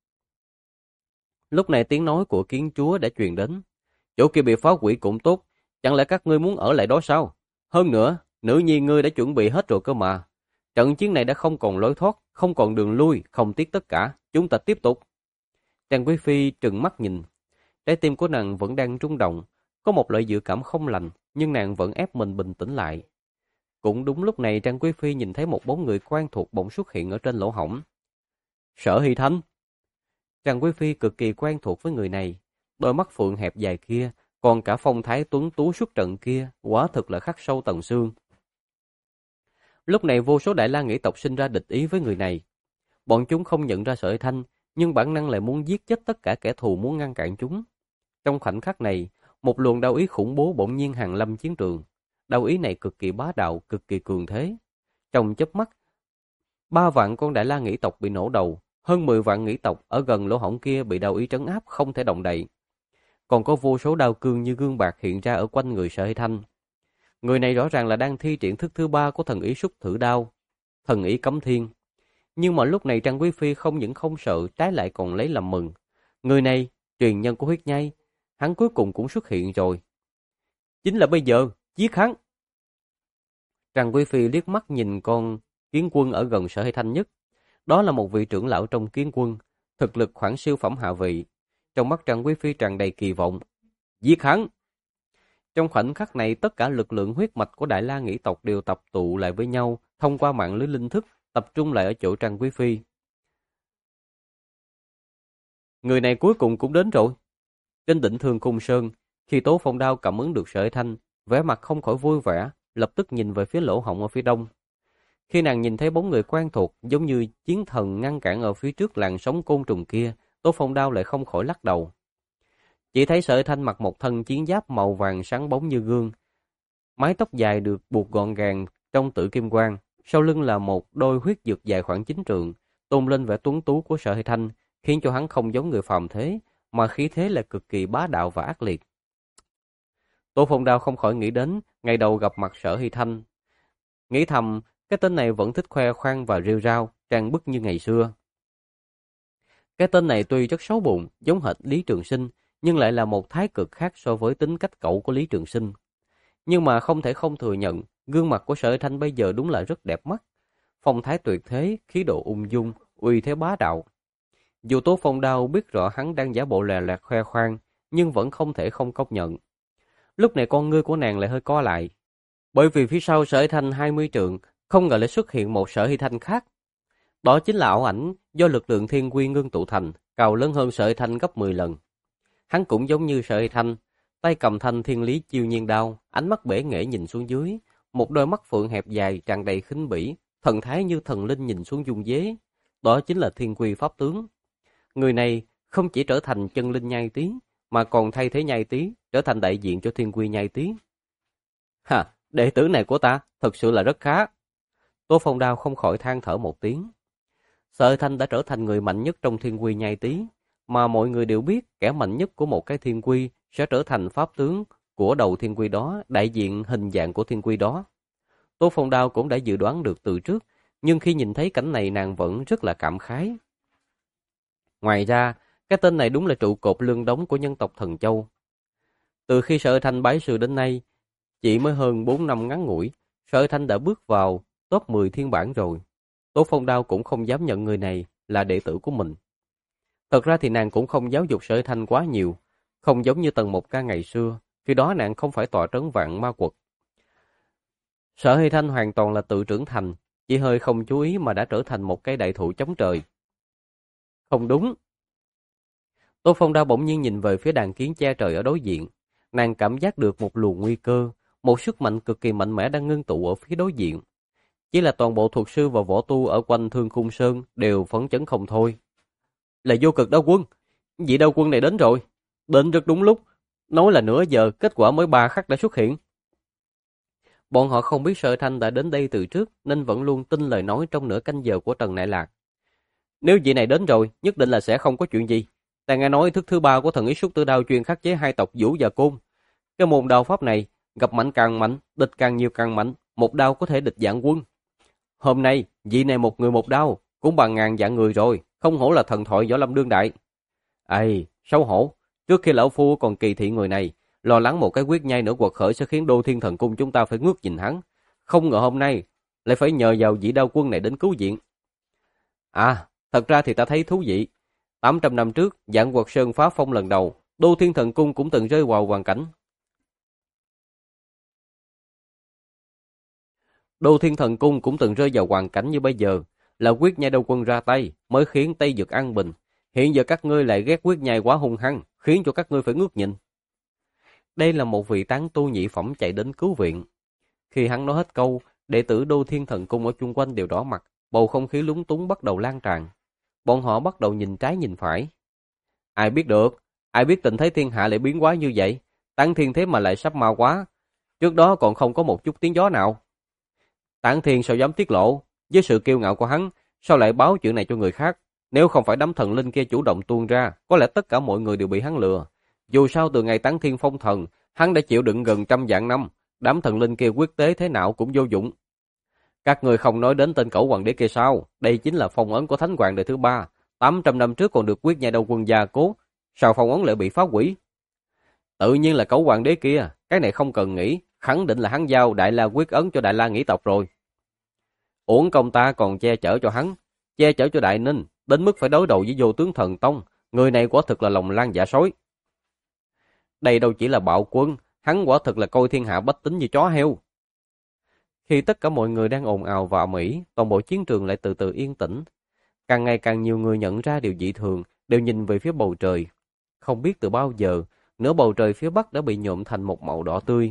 Lúc này tiếng nói của Kiến Chúa đã truyền đến. Chỗ kia bị phá hủy cũng tốt, chẳng lẽ các ngươi muốn ở lại đó sao? Hơn nữa, nữ nhi ngươi đã chuẩn bị hết rồi cơ mà. Trận chiến này đã không còn lối thoát, không còn đường lui, không tiếc tất cả, chúng ta tiếp tục. Trang Quý Phi trừng mắt nhìn. Trái tim của nàng vẫn đang rung động, có một loại dự cảm không lành, nhưng nàng vẫn ép mình bình tĩnh lại. Cũng đúng lúc này Trang Quý Phi nhìn thấy một bóng người quen thuộc bỗng xuất hiện ở trên lỗ hổng. Sở Hy Thanh. Trang Quý Phi cực kỳ quen thuộc với người này, đôi mắt phượng hẹp dài kia, còn cả phong thái tuấn tú xuất trận kia, quả thực là khắc sâu tầng xương. Lúc này vô số Đại La Nghĩ tộc sinh ra địch ý với người này. Bọn chúng không nhận ra Sở Hy Thanh, nhưng bản năng lại muốn giết chết tất cả kẻ thù muốn ngăn cản chúng. Trong khoảnh khắc này, một luồng đao ý khủng bố bỗng nhiên hàng lâm chiến trường. Đao ý này cực kỳ bá đạo, cực kỳ cường thế. Trong chớp mắt, 3 vạn con Đại La Nghĩ tộc bị nổ đầu, hơn 10 vạn Nghĩ tộc ở gần lỗ hổng kia bị đao ý trấn áp không thể động đậy. Còn có vô số đao cương như gương bạc hiện ra ở quanh người Sở Hy Thanh. Người này rõ ràng là đang thi triển thức thứ 3 của thần ý xúc thử đao, thần ý cấm thiên. Nhưng mà lúc này Trang Quý Phi không những không sợ, trái lại còn lấy làm mừng. Người này, truyền nhân của huyết nhai, hắn cuối cùng cũng xuất hiện rồi. Chính là bây giờ, giết hắn. Trang Quý Phi liếc mắt nhìn con Kiến Quân ở gần Sở Hy Thanh nhất. Đó là một vị trưởng lão trong Kiến Quân, thực lực khoảng siêu phẩm hạ vị. Trong mắt Trang Quý Phi tràn đầy kỳ vọng. Giết hắn! Trong khoảnh khắc này, tất cả lực lượng huyết mạch của Đại La Nghĩ tộc đều tập tụ lại với nhau, thông qua mạng lưới linh thức, tập trung lại ở chỗ Trang Quý Phi. Người này cuối cùng cũng đến rồi. Trên đỉnh Thương Khung Sơn, khi Tố Phong Đao cảm ứng được Sở Hy Thanh, vẻ mặt không khỏi vui vẻ, lập tức nhìn về phía lỗ hổng ở phía đông. Khi nàng nhìn thấy bóng người quen thuộc, giống như chiến thần ngăn cản ở phía trước làn sóng côn trùng kia, Tố Phong Đao lại không khỏi lắc đầu. Chỉ thấy Sở Hy Thanh mặc một thân chiến giáp màu vàng sáng bóng như gương, mái tóc dài được buộc gọn gàng trong tử kim quang, sau lưng là một đôi huyết dược dài khoảng 9 trượng, tôn lên vẻ tuấn tú của Sở Hy Thanh, khiến cho hắn không giống người phàm thế, mà khí thế là cực kỳ bá đạo và ác liệt. Tô Phong Đao không khỏi nghĩ đến ngày đầu gặp mặt Sở Hy Thanh, nghĩ thầm cái tên này vẫn thích khoe khoang và rêu rao, trang bức như ngày xưa. Cái tên này tuy rất xấu bụng, giống hệt Lý Trường Sinh, nhưng lại là một thái cực khác so với tính cách cậu của Lý Trường Sinh. Nhưng mà không thể không thừa nhận, gương mặt của Sở Hy Thanh bây giờ đúng là rất đẹp mắt. phong thái tuyệt thế, khí độ ung dung, uy thế bá đạo. Dù Tố Phong Đao biết rõ hắn đang giả bộ lè loẹt khoe khoang, nhưng vẫn không thể không công nhận. Lúc này con ngươi của nàng lại hơi co lại, bởi vì phía sau Sở Hy Thanh 20 trượng, không ngờ lại xuất hiện một Sở Hy Thanh khác. Đó chính là ảo ảnh do lực lượng thiên quy ngưng tụ thành, cao lớn hơn Sở Hy Thanh gấp 10 lần. Hắn cũng giống như Sở Hy Thanh, tay cầm thanh thiên lý chiêu nhiên đao, ánh mắt bể nghệ nhìn xuống dưới, một đôi mắt phượng hẹp dài tràn đầy khinh bỉ, thần thái như thần linh nhìn xuống dung dế. Đó chính là thiên quy pháp tướng. Người này không chỉ trở thành chân linh nhai tí, mà còn thay thế nhai tí, trở thành đại diện cho thiên quy nhai tí. Ha, đệ tử này của ta thật sự là rất khá. Tố Phong Đao không khỏi than thở một tiếng. Sở Thanh đã trở thành người mạnh nhất trong thiên quy nhai tí, mà mọi người đều biết kẻ mạnh nhất của một cái thiên quy sẽ trở thành pháp tướng của đầu thiên quy đó, đại diện hình dạng của thiên quy đó. Tố Phong Đao cũng đã dự đoán được từ trước, nhưng khi nhìn thấy cảnh này nàng vẫn rất là cảm khái. Ngoài ra, cái tên này đúng là trụ cột lương đống của nhân tộc Thần Châu. Từ khi Sở Thanh bái sư đến nay, chỉ mới hơn 4 năm ngắn ngủi, Sở Thanh đã bước vào top 10 thiên bản rồi. Tố Phong Đao cũng không dám nhận người này là đệ tử của mình. Thật ra thì nàng cũng không giáo dục Sở Thanh quá nhiều, không giống như Tần Mục Ca ngày xưa, khi đó nàng không phải tọa trấn Vạn Ma Quật. Sở Hy Thanh hoàn toàn là tự trưởng thành, chỉ hơi không chú ý mà đã trở thành một cây đại thụ chống trời. Không đúng. Tô Phong Đao bỗng nhiên nhìn về phía đàn kiến che trời ở đối diện. Nàng cảm giác được một luồng nguy cơ, một sức mạnh cực kỳ mạnh mẽ đang ngưng tụ ở phía đối diện. Chỉ là toàn bộ thuật sư và võ tu ở quanh Thương Khung Sơn đều phấn chấn không thôi. Là Vô Cực Đao Quân. Vị đao quân này đến rồi. Đến rất đúng lúc. Nói là nửa giờ, kết quả mới 3 khắc đã xuất hiện. Bọn họ không biết Sở Thanh đã đến đây từ trước, nên vẫn luôn tin lời nói trong nửa canh giờ của Trần Nại Lạc. Nếu vị này đến rồi, nhất định là sẽ không có chuyện gì. Ta nghe nói thức thứ 3 của thần ý Súc Tử Đao chuyên khắc chế hai tộc Vũ và Côn. Cái môn đao pháp này, gặp mạnh càng mạnh, địch càng nhiều càng mạnh, một đao có thể địch vạn quân. Hôm nay, vị này một người một đao, cũng bằng ngàn vạn người rồi, không hổ là thần thoại võ lâm đương đại. Ây, xấu hổ, trước khi lão phu còn kỳ thị người này, lo lắng một cái quyết nhai nữa quật khởi sẽ khiến Đô Thiên Thần Cung chúng ta phải ngước nhìn hắn. Không ngờ hôm nay, lại phải nhờ vào vị đao quân này đến cứu viện. À, thật ra thì ta thấy thú vị. 800 năm trước, Vạn Quật Sơn phá phong lần đầu, Đô Thiên Thần Cung cũng từng rơi vào hoàn cảnh. Đô Thiên Thần Cung cũng từng rơi vào hoàn cảnh như bây giờ, là quyết nhai đao quân ra tay mới khiến Tây Dực an bình. Hiện giờ các ngươi lại ghét quyết nhai quá hung hăng, khiến cho các ngươi phải ngước nhìn. Đây là một vị tán tu nhị phẩm chạy đến cứu viện. Khi hắn nói hết câu, đệ tử Đô Thiên Thần Cung ở chung quanh đều đỏ mặt, bầu không khí lúng túng bắt đầu lan tràn. Bọn họ bắt đầu nhìn trái nhìn phải. Ai biết được, ai biết tình thế thiên hạ lại biến hóa như vậy, Tán Thiên thế mà lại sắp mau quá. Trước đó còn không có một chút tiếng gió nào. Tán Thiên sao dám tiết lộ, với sự kiêu ngạo của hắn, sao lại báo chuyện này cho người khác? Nếu không phải đám thần linh kia chủ động tuôn ra, có lẽ tất cả mọi người đều bị hắn lừa. Dù sao từ ngày Tán Thiên phong thần, hắn đã chịu đựng gần 100 vạn năm, đám thần linh kia quyết tế thế nào cũng vô dụng. Các người không nói đến tên Cẩu Hoàng đế kia sao? Đây chính là phong ấn của Thánh Hoàng đời thứ 3, 800 năm trước còn được quyết nhai đao quân gia cố, sao phong ấn lại bị phá hủy? Tự nhiên là Cẩu Hoàng đế kia, cái này không cần nghĩ, khẳng định là hắn giao Đại La quyết ấn cho Đại La nghĩ tộc rồi. Uổng công ta còn che chở cho hắn, che chở cho Đại Ninh, đến mức phải đối đầu với Vô Tướng Thần Tông, người này quả thực là lòng lan dạ sói. Đây đâu chỉ là bạo quân, hắn quả thực là coi thiên hạ bách tính như chó heo. Khi tất cả mọi người đang ồn ào và ầm ĩ, toàn bộ chiến trường lại từ từ yên tĩnh. Càng ngày càng nhiều người nhận ra điều dị thường, đều nhìn về phía bầu trời. Không biết từ bao giờ, nửa bầu trời phía bắc đã bị nhuộm thành một màu đỏ tươi.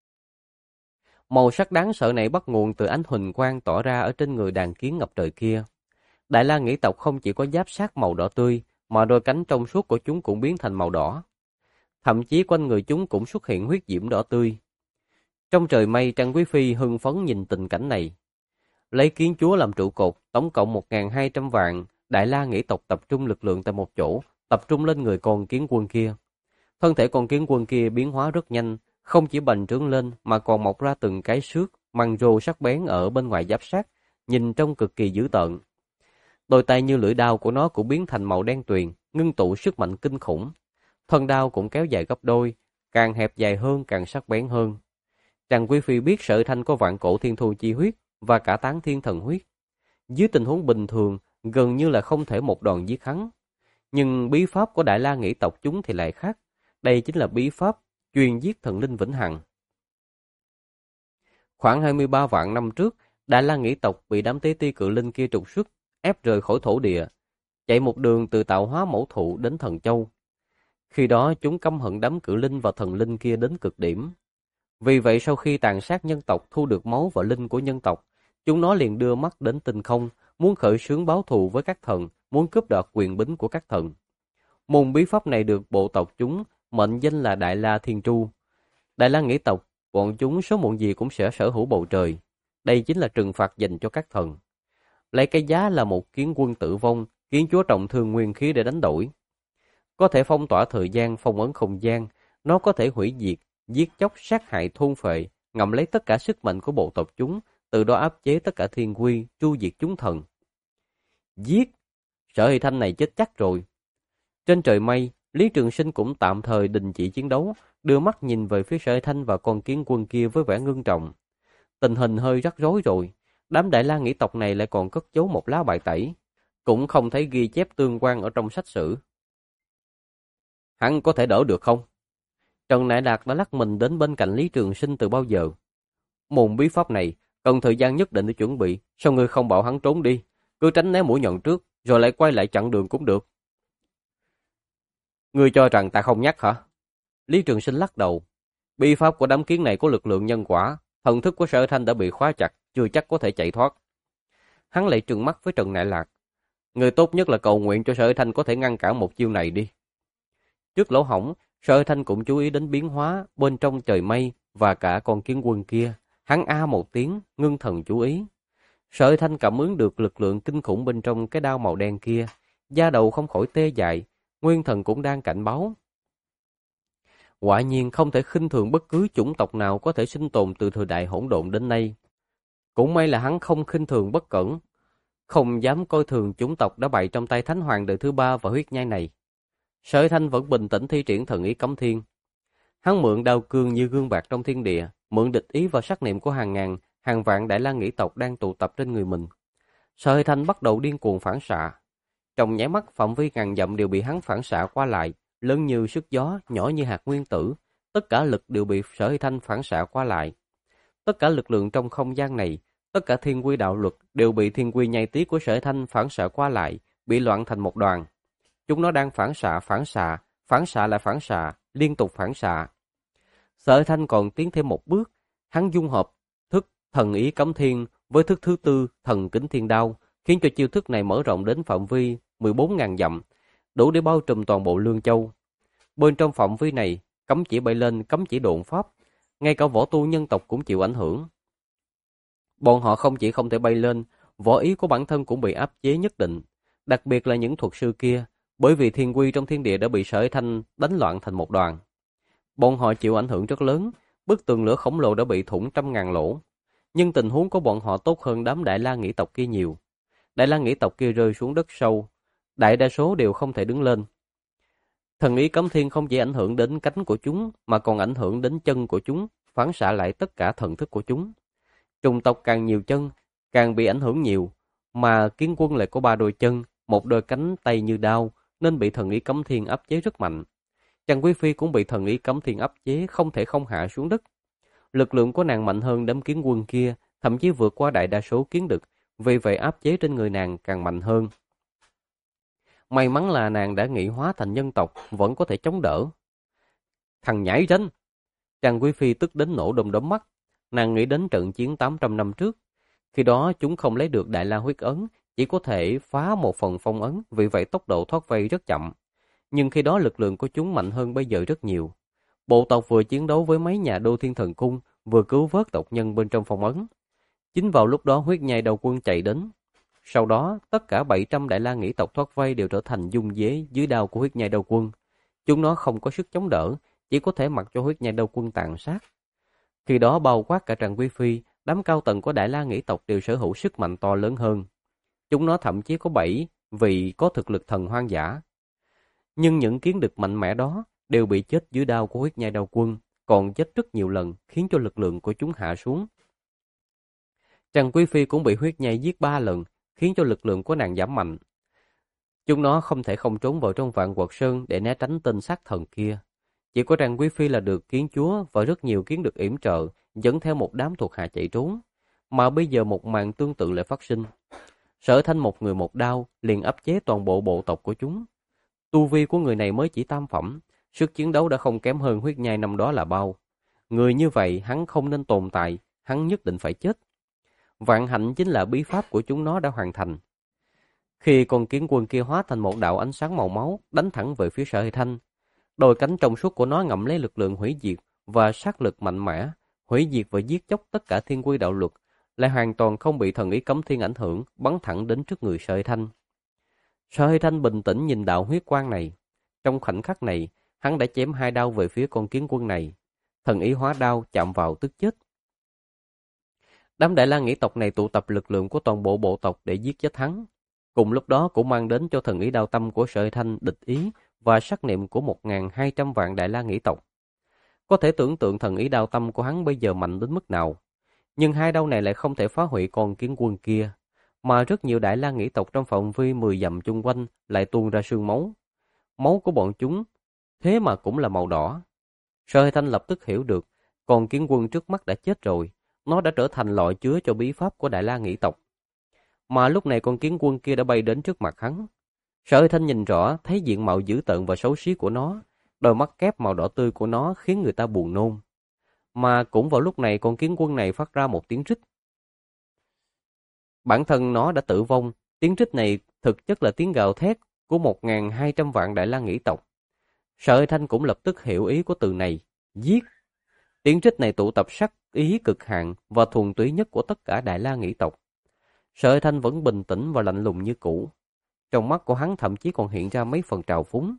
Màu sắc đáng sợ này bắt nguồn từ ánh huỳnh quang tỏ ra ở trên người đàn kiến ngập trời kia. Đại La Nghĩ tộc không chỉ có giáp sát màu đỏ tươi, mà đôi cánh trong suốt của chúng cũng biến thành màu đỏ. Thậm chí quanh người chúng cũng xuất hiện huyết diễm đỏ tươi. Trong trời mây, Trang Quý Phi hưng phấn nhìn tình cảnh này. Lấy kiến chúa làm trụ cột, tổng cộng 1.200 vạn, Đại La Nghĩ tộc tập trung lực lượng tại một chỗ, tập trung lên người con kiến quân kia. Thân thể con kiến quân kia biến hóa rất nhanh, không chỉ bành trướng lên mà còn mọc ra từng cái xước, măng rô sắc bén ở bên ngoài giáp sát, nhìn trông cực kỳ dữ tợn. Đôi tay như lưỡi đao của nó cũng biến thành màu đen tuyền, ngưng tụ sức mạnh kinh khủng. Thân đao cũng kéo dài gấp đôi, càng hẹp dài hơn càng sắc bén hơn. Trang Quý Phi biết Sở Thanh có vạn cổ thiên thu chi huyết và cả tán thiên thần huyết. Dưới tình huống bình thường, gần như là không thể một đòn giết hắn. Nhưng bí pháp của Đại La Nghĩ tộc chúng thì lại khác. Đây chính là bí pháp chuyên giết thần linh vĩnh hằng. Khoảng 23 vạn năm trước, Đại La Nghĩ tộc bị đám tế ti cự linh kia trục xuất, ép rời khỏi thổ địa, chạy một đường từ tạo hóa mẫu thụ đến Thần Châu. Khi đó chúng căm hận đám cự linh và thần linh kia đến cực điểm. Vì vậy sau khi tàn sát nhân tộc thu được máu và linh của nhân tộc, chúng nó liền đưa mắt đến tinh không, muốn khởi xướng báo thù với các thần, muốn cướp đoạt quyền bính của các thần. Môn bí pháp này được bộ tộc chúng mệnh danh là Đại La Thiên Tru. Đại La Nghĩ tộc, bọn chúng sớm muộn gì cũng sẽ sở hữu bầu trời. Đây chính là trừng phạt dành cho các thần. Lấy cái giá là một kiến quân tử vong, khiến chúa trọng thương nguyên khí để đánh đổi. Có thể phong tỏa thời gian, phong ấn không gian, nó có thể hủy diệt, giết chóc, sát hại, thôn phệ, ngậm lấy tất cả sức mạnh của bộ tộc chúng, từ đó áp chế tất cả thiên quy, tru diệt chúng thần. Giết! Sở Hy Thanh này chết chắc rồi. Trên trời mây, Lý Trường Sinh cũng tạm thời đình chỉ chiến đấu, đưa mắt nhìn về phía Sở Hy Thanh và con kiến quân kia với vẻ ngưng trọng. Tình hình hơi rắc rối rồi, đám Đại La Nghĩ tộc này lại còn cất giấu một lá bài tẩy, cũng không thấy ghi chép tương quan ở trong sách sử. Hắn có thể đỡ được không? Trần Nại Đạt đã lắc mình đến bên cạnh Lý Trường Sinh từ bao giờ. Môn bí pháp này cần thời gian nhất định để chuẩn bị, sao ngươi không bảo hắn trốn đi, cứ tránh né mũi nhọn trước, rồi lại quay lại chặn đường cũng được. Ngươi cho rằng ta không nhắc hả? Lý Trường Sinh lắc đầu. Bí pháp của đám kiến này có lực lượng nhân quả, thần thức của Sở Thanh đã bị khóa chặt, chưa chắc có thể chạy thoát. Hắn lại trừng mắt với Trần Nại Lạc. Người tốt nhất là cầu nguyện cho Sở Thanh có thể ngăn cản một chiêu này đi. Trước lỗ hổng, Sở Thanh cũng chú ý đến biến hóa bên trong trời mây và cả con kiến quân kia. Hắn a một tiếng, ngưng thần chú ý. Sở Thanh cảm ứng được lực lượng kinh khủng bên trong cái đao màu đen kia, da đầu không khỏi tê dại, nguyên thần cũng đang cảnh báo. Quả nhiên không thể khinh thường bất cứ chủng tộc nào có thể sinh tồn từ thời đại hỗn độn đến nay. Cũng may là hắn không khinh thường bất cẩn, không dám coi thường chủng tộc đã bại trong tay Thánh Hoàng đời thứ 3 và huyết nhai này. Sở Thanh vẫn bình tĩnh thi triển thần ý cấm thiên. Hắn mượn đao cương như gương bạc trong thiên địa, mượn địch ý và sắc niệm của hàng ngàn, hàng vạn Đại La Nghĩ tộc đang tụ tập trên người mình. Sở Thanh bắt đầu điên cuồng phản xạ. Trong nháy mắt phạm vi ngàn dặm đều bị hắn phản xạ qua lại, lớn như sức gió, nhỏ như hạt nguyên tử. Tất cả lực đều bị Sở Thanh phản xạ qua lại. Tất cả lực lượng trong không gian này, tất cả thiên quy đạo luật đều bị thiên quy nhai tí của Sở Thanh phản xạ qua lại, bị loạn thành một đoàn. Chúng nó đang phản xạ lại phản xạ, liên tục phản xạ. Sở Thanh còn tiến thêm một bước, hắn dung hợp thức thần ý cấm thiên với thức thứ tư thần kính thiên đao, khiến cho chiêu thức này mở rộng đến phạm vi 14.000 dặm, đủ để bao trùm toàn bộ Lương Châu. Bên trong phạm vi này, cấm chỉ bay lên, cấm chỉ độn pháp, ngay cả võ tu nhân tộc cũng chịu ảnh hưởng. Bọn họ không chỉ không thể bay lên, võ ý của bản thân cũng bị áp chế nhất định, đặc biệt là những thuật sư kia, bởi vì thiên quy trong thiên địa đã bị Sở Thanh đánh loạn thành một đoàn. Bọn họ chịu ảnh hưởng rất lớn, bức tường lửa khổng lồ đã bị thủng trăm ngàn lỗ. Nhưng tình huống của bọn họ tốt hơn đám Đại La Nghĩ tộc kia nhiều. Đại La Nghĩ tộc kia rơi xuống đất sâu, đại đa số đều không thể đứng lên. Thần ý cấm thiên không chỉ ảnh hưởng đến cánh của chúng, mà còn ảnh hưởng đến chân của chúng, phản xạ lại tất cả thần thức của chúng. Trùng tộc càng nhiều chân, càng bị ảnh hưởng nhiều, mà kiến quân lại có 3 đôi chân, một đôi cánh tay như đao, nên bị thần ý cấm thiên áp chế rất mạnh. Trần Quý Phi cũng bị thần ý cấm thiên áp chế, không thể không hạ xuống đất. Lực lượng của nàng mạnh hơn đám kiến quân kia, thậm chí vượt qua đại đa số kiến đực, vì vậy áp chế trên người nàng càng mạnh hơn. May mắn là nàng đã nghị hóa thành nhân tộc, vẫn có thể chống đỡ. Thằng nhãi ranh! Trần Quý Phi tức đến nổ đom đóm mắt. Nàng nghĩ đến trận chiến 800 năm trước. Khi đó chúng không lấy được Đại La huyết ấn, chỉ có thể phá một phần phong ấn, vì vậy tốc độ thoát vây rất chậm. Nhưng khi đó lực lượng của chúng mạnh hơn bây giờ rất nhiều. Bộ tộc vừa chiến đấu với mấy nhà đô thiên thần cung, vừa cứu vớt tộc nhân bên trong phong ấn. Chính vào lúc đó huyết nhai đầu quân chạy đến. Sau đó, tất cả 700 Đại La Nghĩ tộc thoát vây đều trở thành dung dế dưới đao của huyết nhai đầu quân. Chúng nó không có sức chống đỡ, chỉ có thể mặc cho huyết nhai đầu quân tàn sát. Khi đó bao quát cả Trần Quý Phi, đám cao tầng của Đại La Nghĩ tộc đều sở hữu sức mạnh to lớn hơn. Chúng nó thậm chí có 7 vị có thực lực thần hoang dã. Nhưng những kiến đực mạnh mẽ đó đều bị chết dưới đao của huyết nhai đầu quân, còn chết rất nhiều lần, khiến cho lực lượng của chúng hạ xuống. Trần Quý Phi cũng bị huyết nhai giết 3 lần, khiến cho lực lượng của nàng giảm mạnh. Chúng nó không thể không trốn vào trong Vạn Quật Sơn để né tránh tên sát thần kia. Chỉ có Trang Quý Phi là được kiến chúa và rất nhiều kiến được yểm trợ, dẫn theo một đám thuộc hạ chạy trốn. Mà bây giờ một màn tương tự lại phát sinh. Sở Thanh một người một đao liền áp chế toàn bộ bộ tộc của chúng. Tu vi của người này mới chỉ tam phẩm, sức chiến đấu đã không kém hơn huyết nhai năm đó là bao. Người như vậy hắn không nên tồn tại, hắn nhất định phải chết. Vạn hạnh chính là bí pháp của chúng nó đã hoàn thành. Khi con kiến quân kia hóa thành một đạo ánh sáng màu máu, đánh thẳng về phía Sở Thanh. Đôi cánh trong suốt của nó ngậm lấy lực lượng hủy diệt và sát lực mạnh mẽ, hủy diệt và giết chóc tất cả thiên quy đạo luật, lại hoàn toàn không bị thần ý cấm thiên ảnh hưởng, bắn thẳng đến trước người Sở Thanh. Sở Thanh bình tĩnh nhìn đạo huyết quang này. Trong khoảnh khắc này, hắn đã chém 2 đao về phía con kiến quân này. Thần ý hóa đao chạm vào tức chết. Đám Đại La Nghĩ tộc này tụ tập lực lượng của toàn bộ bộ tộc để giết chết hắn. Cùng lúc đó cũng mang đến cho thần ý đao tâm của Sở Thanh địch ý và sắc niệm của 1.200 vạn Đại La Nghĩ tộc. Có thể tưởng tượng thần ý đao tâm của hắn bây giờ mạnh đến mức nào. Nhưng 2 đao này lại không thể phá hủy con kiến quân kia, mà rất nhiều Đại La Nghĩ tộc trong phạm vi 10 dặm chung quanh lại tuôn ra sương máu. Máu của bọn chúng thế mà cũng là màu đỏ. Sở Thanh lập tức hiểu được, con kiến quân trước mắt đã chết rồi, nó đã trở thành lọ chứa cho bí pháp của Đại La Nghĩ tộc. Mà lúc này con kiến quân kia đã bay đến trước mặt hắn. Sở Thanh nhìn rõ, thấy diện mạo dữ tợn và xấu xí của nó, đôi mắt kép màu đỏ tươi của nó khiến người ta buồn nôn. Mà cũng vào lúc này con kiến quân này phát ra một tiếng rít. Bản thân nó đã tử vong, tiếng rít này thực chất là tiếng gào thét của 1.200 vạn Đại La Nghĩ tộc. Sở Thanh cũng lập tức hiểu ý của từ này, giết. Tiếng rít này tụ tập sắc ý cực hạn và thuần túy nhất của tất cả Đại La Nghĩ tộc. Sở Thanh vẫn bình tĩnh và lạnh lùng như cũ. Trong mắt của hắn thậm chí còn hiện ra mấy phần trào phúng.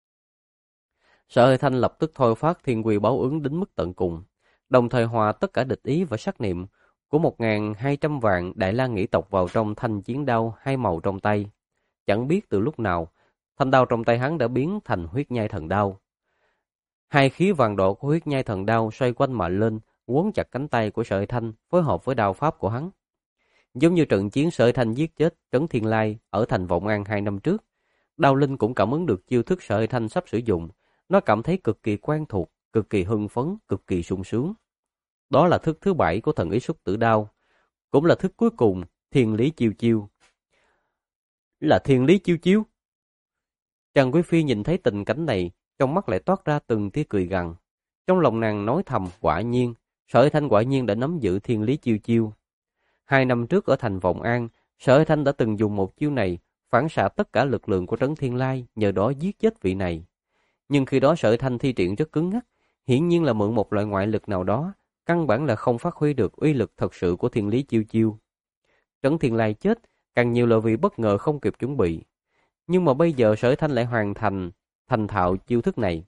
Sở Thanh lập tức thôi phát thiên quy báo ứng đến mức tận cùng, đồng thời hòa tất cả địch ý và sắc niệm của 1.200 vạn Đại La Nghĩ tộc vào trong thanh chiến đao 2 màu trong tay. Chẳng biết từ lúc nào, thanh đao trong tay hắn đã biến thành huyết nhai thần đao. 2 khí vàng độ của huyết nhai thần đao xoay quanh mà lên, quấn chặt cánh tay của Sở Thanh, phối hợp với đao pháp của hắn. Giống như trận chiến Sở Thanh giết chết Trấn Thiên Lai ở thành Vọng An 2 năm trước, Đao Linh cũng cảm ứng được chiêu thức Sở Thanh sắp sử dụng. Nó cảm thấy cực kỳ quen thuộc, cực kỳ hưng phấn, cực kỳ sung sướng. Đó là thức thứ 7 của thần ý xúc tử đao, cũng là thức cuối cùng, thiên lý chiêu chiêu. Là thiên lý chiêu chiêu? Trang Quý Phi nhìn thấy tình cảnh này, trong mắt lại toát ra từng tia cười gằn. Trong lòng nàng nói thầm, quả nhiên, Sở Thanh quả nhiên đã nắm giữ thiên lý chiêu chiêu. 2 năm trước ở thành Vọng An, Sở Thanh đã từng dùng một chiêu này, phản xạ tất cả lực lượng của Trấn Thiên Lai, nhờ đó giết chết vị này. Nhưng khi đó Sở Thanh thi triển rất cứng ngắc, hiển nhiên là mượn một loại ngoại lực nào đó, căn bản là không phát huy được uy lực thật sự của thiên lý chiêu chiêu. Trấn Thiên Lai chết, càng nhiều là vì bất ngờ không kịp chuẩn bị. Nhưng mà bây giờ Sở Thanh lại hoàn thành thạo chiêu thức này.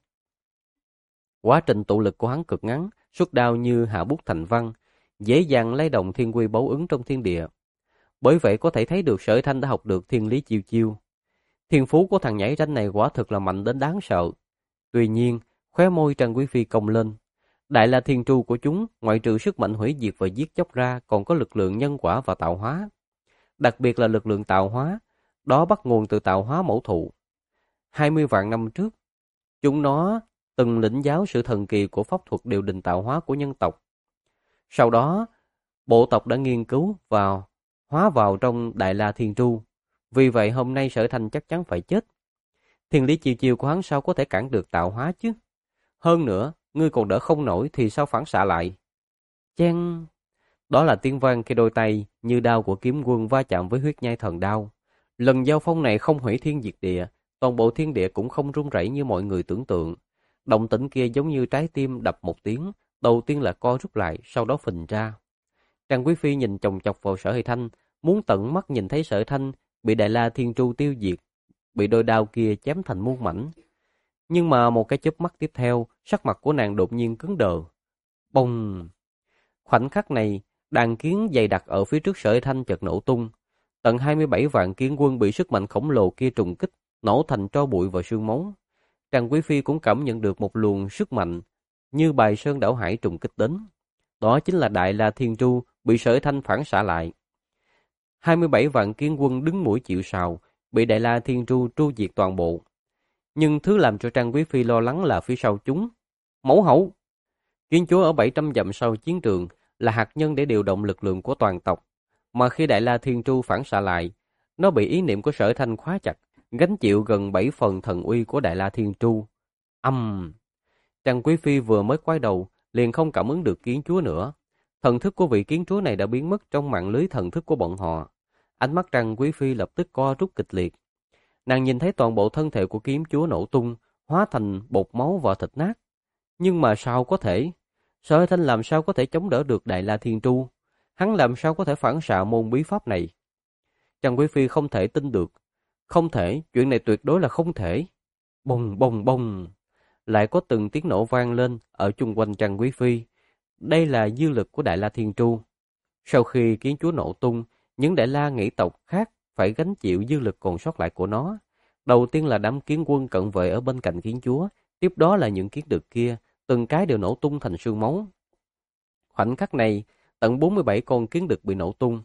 Quá trình tụ lực của hắn cực ngắn, xuất đao như hạ bút thành văn, dễ dàng lay động thiên quy báu ứng trong thiên địa. Bởi vậy có thể thấy được Sở Thanh đã học được thiên lý chiêu chiêu. Thiên phú của thằng nhảy ranh này quả thực là mạnh đến đáng sợ. Tuy nhiên, khóe môi Trang Quý Phi cong lên. Đại La Thiên Tru của chúng, ngoại trừ sức mạnh hủy diệt và giết chóc ra, còn có lực lượng nhân quả và tạo hóa. Đặc biệt là lực lượng tạo hóa, đó bắt nguồn từ tạo hóa mẫu thụ. 20 vạn năm trước, chúng nó từng lĩnh giáo sự thần kỳ của pháp thuật điều đình tạo hóa của nhân tộc. Sau đó, bộ tộc đã nghiên cứu và hóa vào trong Đại La Thiên Tru. Vì vậy hôm nay Sở Thanh chắc chắn phải chết. Thiên lý chiêu chiêu của hắn sao có thể cản được tạo hóa chứ? Hơn nữa, ngươi còn đỡ không nổi thì sao phản xạ lại? Chen! Đó là tiếng vang khi đôi tay như đao của kiếm quân va chạm với huyết nhai thần đao. Lần giao phong này không hủy thiên diệt địa, toàn bộ thiên địa cũng không rung rẩy như mọi người tưởng tượng. Động tĩnh kia giống như trái tim đập một tiếng, đầu tiên là co rút lại, sau đó phình ra. Trang Quý Phi nhìn chòng chọc vào Sở Thanh, muốn tận mắt nhìn thấy Sở Thanh bị Đại La Thiên Tru tiêu diệt, bị đôi đao kia chém thành muôn mảnh. Nhưng mà một cái chớp mắt tiếp theo, sắc mặt của nàng đột nhiên cứng đờ. Bông! Khoảnh khắc này, đàn kiến dày đặc ở phía trước Sở Thanh chợt nổ tung. Tận 27 vạn kiến quân bị sức mạnh khổng lồ kia trùng kích, nổ thành tro bụi và sương máu. Trang Quý Phi cũng cảm nhận được một luồng sức mạnh như bài sơn đảo hải trùng kích đến. Đó chính là Đại La Thiên Tru bị Sở Thanh phản xạ lại. 27 vạn kiến quân đứng mũi chịu sào, bị Đại La Thiên Tru tru diệt toàn bộ. Nhưng thứ làm cho Trang Quý Phi lo lắng là phía sau chúng. Mẫu hậu! Kiến chúa ở 700 dặm sau chiến trường là hạt nhân để điều động lực lượng của toàn tộc. Mà khi Đại La Thiên Tru phản xạ lại, nó bị ý niệm của Sở Thanh khóa chặt, gánh chịu gần 7 phần thần uy của Đại La Thiên Tru. Trang Quý Phi vừa mới quay đầu, liền không cảm ứng được kiến chúa nữa. Thần thức của vị kiến chúa này đã biến mất trong mạng lưới thần thức của bọn họ. Ánh mắt Trang Quý Phi lập tức co rút kịch liệt. Nàng nhìn thấy toàn bộ thân thể của kiến chúa nổ tung, hóa thành bột máu và thịt nát. Nhưng mà sao có thể? Sở Thanh làm sao có thể chống đỡ được Đại La Thiên Tru? Hắn làm sao có thể phản xạ môn bí pháp này? Trang Quý Phi không thể tin được. Không thể, chuyện này tuyệt đối là không thể. Bồng bồng bồng. Lại có từng tiếng nổ vang lên ở chung quanh Trang Quý Phi. Đây là dư lực của Đại La Thiên Tru. Sau khi kiến chúa nổ tung, những Đại La nghĩ tộc khác phải gánh chịu dư lực còn sót lại của nó. Đầu tiên là đám kiến quân cận vệ ở bên cạnh kiến chúa, tiếp đó là những kiến đực kia, từng cái đều nổ tung thành sương máu. Khoảnh khắc này, tận 47 con kiến đực bị nổ tung.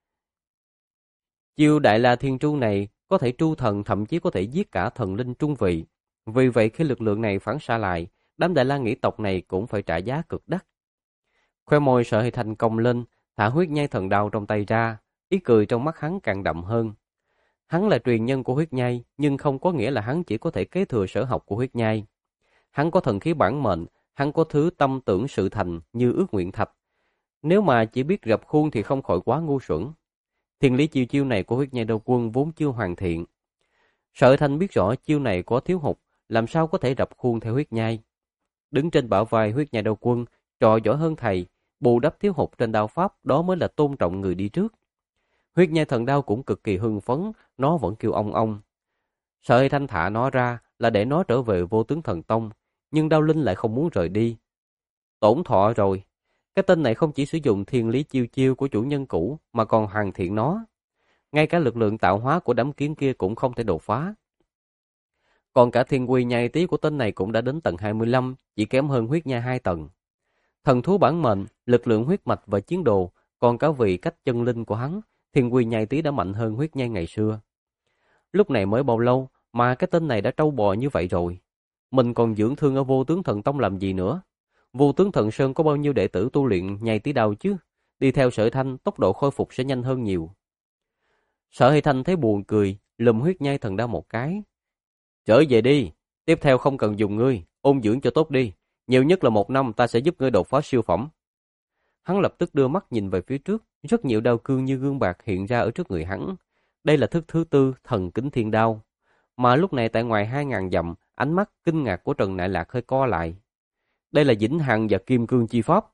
Chiêu Đại La Thiên Tru này có thể tru thần, thậm chí có thể giết cả thần linh trung vị. Vì vậy khi lực lượng này phản xạ lại, đám Đại La nghĩ tộc này cũng phải trả giá cực đắt. Khoe môi Sở Hy Thanh cong lên, thả huyết nhai thần đao trong tay ra, ý cười trong mắt hắn càng đậm hơn. Hắn là truyền nhân của huyết nhai, nhưng không có nghĩa là hắn chỉ có thể kế thừa sở học của huyết nhai. Hắn có thần khí bản mệnh, hắn có thứ tâm tưởng sự thành như ước nguyện thạch. Nếu mà chỉ biết rập khuôn thì không khỏi quá ngu xuẩn. Thiên lý chiêu chiêu này của huyết nhai đao quân vốn chưa hoàn thiện. Sở Thanh biết rõ chiêu này có thiếu hụt, làm sao có thể rập khuôn theo huyết nhai. Đứng trên bả vai huyết nhai đao quân, trò giỏi hơn thầy, bù đắp thiếu hụt trên đao pháp, đó mới là tôn trọng người đi trước. Huyết nhai thần đao cũng cực kỳ hưng phấn, nó vẫn kêu ong ong. Sở Thanh thả nó ra là để nó trở về Vô Tướng Thần Tông, nhưng Đao Linh lại không muốn rời đi. Tổn thọ rồi, cái tên này không chỉ sử dụng thiên lý chiêu chiêu của chủ nhân cũ mà còn hoàn thiện nó. Ngay cả lực lượng tạo hóa của đám kiến kia cũng không thể đột phá. Còn cả thiên quy nhai tí của tên này cũng đã đến tầng 25, chỉ kém hơn huyết nhai 2 tầng. Thần thú bản mệnh, lực lượng huyết mạch và chiến đồ, còn cả vị cách chân linh của hắn, thiên quy nhai tí đã mạnh hơn huyết nhai ngày xưa. Lúc này mới bao lâu mà cái tên này đã trâu bò như vậy rồi. Mình còn dưỡng thương ở Vô Tướng Thần Tông làm gì nữa? Vô Tướng Thần Sơn có bao nhiêu đệ tử tu luyện nhai tí đao chứ? Đi theo Sở Thanh, tốc độ khôi phục sẽ nhanh hơn nhiều. Sở Hy Thanh thấy buồn cười, lùm huyết nhai thần đao một cái. Trở về đi, tiếp theo không cần dùng ngươi, ôn dưỡng cho tốt đi. Nhiều nhất là 1 năm ta sẽ giúp ngươi đột phá siêu phẩm. Hắn lập tức đưa mắt nhìn về phía trước, rất nhiều đao cương như gương bạc hiện ra ở trước người hắn. Đây là thức thứ 4 thần kính thiên đao. Mà lúc này tại ngoài 2000 dặm, ánh mắt kinh ngạc của Trần Nại Lạc hơi co lại. Đây là Vĩnh Hằng và Kim Cương chi pháp.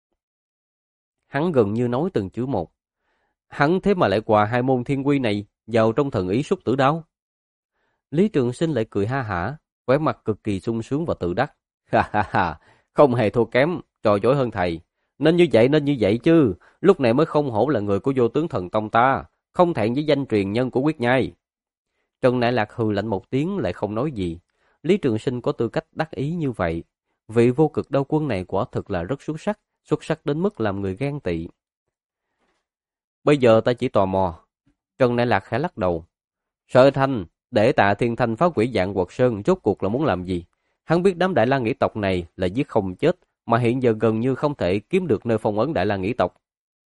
Hắn gần như nói từng chữ một. Hắn thế mà lại quà 2 môn thiên quy này vào trong thần ý xúc tử đao. Lý Trường Sinh lại cười ha hả, vẻ mặt cực kỳ sung sướng và tự đắc. Ha ha ha, không hề thua kém, trò giỏi hơn thầy. Nên như vậy chứ, lúc này mới không hổ là người của Vô Tướng Thần Tông ta, không thẹn với danh truyền nhân của quyết nhai. Trần Nại Lạc hừ lạnh một tiếng lại không nói gì. Lý Trường Sinh có tư cách đắc ý như vậy. Vị vô cực đao quân này quả thực là rất xuất sắc đến mức làm người ghen tị. Bây giờ ta chỉ tò mò. Trần Nại Lạc khẽ lắc đầu. Sở Thanh, để Tạ Thiên Thanh phá hủy Vạn Quật Sơn rốt cuộc là muốn làm gì? Hắn biết đám Đại La Nghĩ tộc này là giết không chết, mà hiện giờ gần như không thể kiếm được nơi phong ấn Đại La Nghĩ tộc.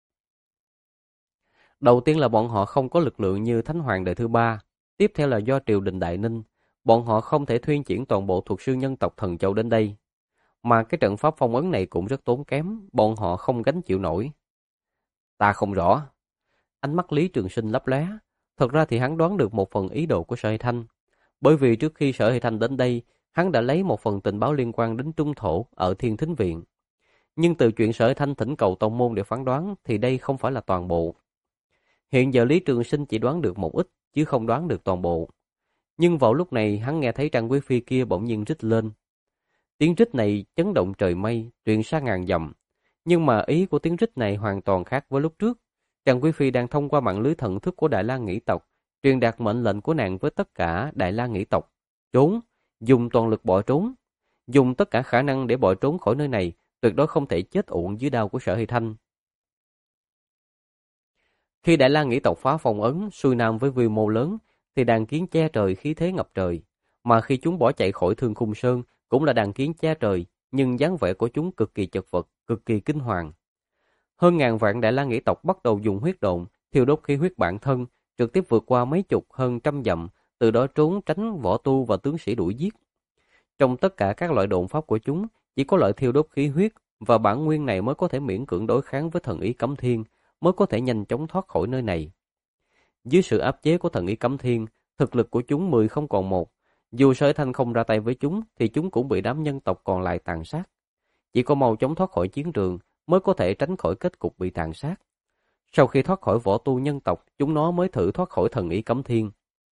Đầu tiên là bọn họ không có lực lượng như Thánh Hoàng đời thứ 3, tiếp theo là do triều đình Đại Ninh, bọn họ không thể thuyên chuyển toàn bộ thuộc sư nhân tộc Thần Châu đến đây. Mà cái trận pháp phong ấn này cũng rất tốn kém, bọn họ không gánh chịu nổi. Ta không rõ. Ánh mắt Lý Trường Sinh lấp lóe. Thật ra thì hắn đoán được một phần ý đồ của Sở Hy Thanh. Bởi vì trước khi Sở Hy Thanh đến đây, hắn đã lấy một phần tình báo liên quan đến Trung Thổ ở Thiên Thính Viện. Nhưng từ chuyện Sở Hy Thanh thỉnh cầu tông môn để phán đoán thì đây không phải là toàn bộ. Hiện giờ Lý Trường Sinh chỉ đoán được một ít, chứ không đoán được toàn bộ. Nhưng vào lúc này hắn nghe thấy Trang Quý Phi kia bỗng nhiên rít lên. Tiếng rít này chấn động trời mây, truyền xa ngàn dặm. Nhưng mà ý của tiếng rít này hoàn toàn khác với lúc trước. Trang Quý Phi đang thông qua mạng lưới thần thức của Đại La Nghĩ tộc, truyền đạt mệnh lệnh của nàng với tất cả Đại La Nghĩ tộc. Trốn, dùng toàn lực bỏ trốn, dùng tất cả khả năng để bỏ trốn khỏi nơi này, tuyệt đối không thể chết uổng dưới đao của Sở Hy Thanh. Khi Đại La Nghĩ tộc phá phong ấn, xuôi nam với quy mô lớn, thì đàn kiến che trời khí thế ngập trời. Mà khi chúng bỏ chạy khỏi Thương Khung Sơn, cũng là đàn kiến che trời, nhưng dáng vẻ của chúng cực kỳ chật vật, cực kỳ kinh hoàng. Hơn ngàn vạn Đại La Nghĩ tộc bắt đầu dùng huyết độn, thiêu đốt khí huyết bản thân, trực tiếp vượt qua mấy chục hơn trăm dặm, từ đó trốn tránh võ tu và tướng sĩ đuổi giết. Trong tất cả các loại độn pháp của chúng, chỉ có loại thiêu đốt khí huyết và bản nguyên này mới có thể miễn cưỡng đối kháng với thần ý Cấm Thiên, mới có thể nhanh chóng thoát khỏi nơi này. Dưới sự áp chế của thần ý Cấm Thiên, thực lực của chúng 10 không còn một. Dù Sở Thanh không ra tay với chúng, thì chúng cũng bị đám nhân tộc còn lại tàn sát. Chỉ có mau chóng thoát khỏi chiến trường mới có thể tránh khỏi kết cục bị tàn sát. Sau khi thoát khỏi võ tu nhân tộc, chúng nó mới thử thoát khỏi thần ý Cấm Thiên.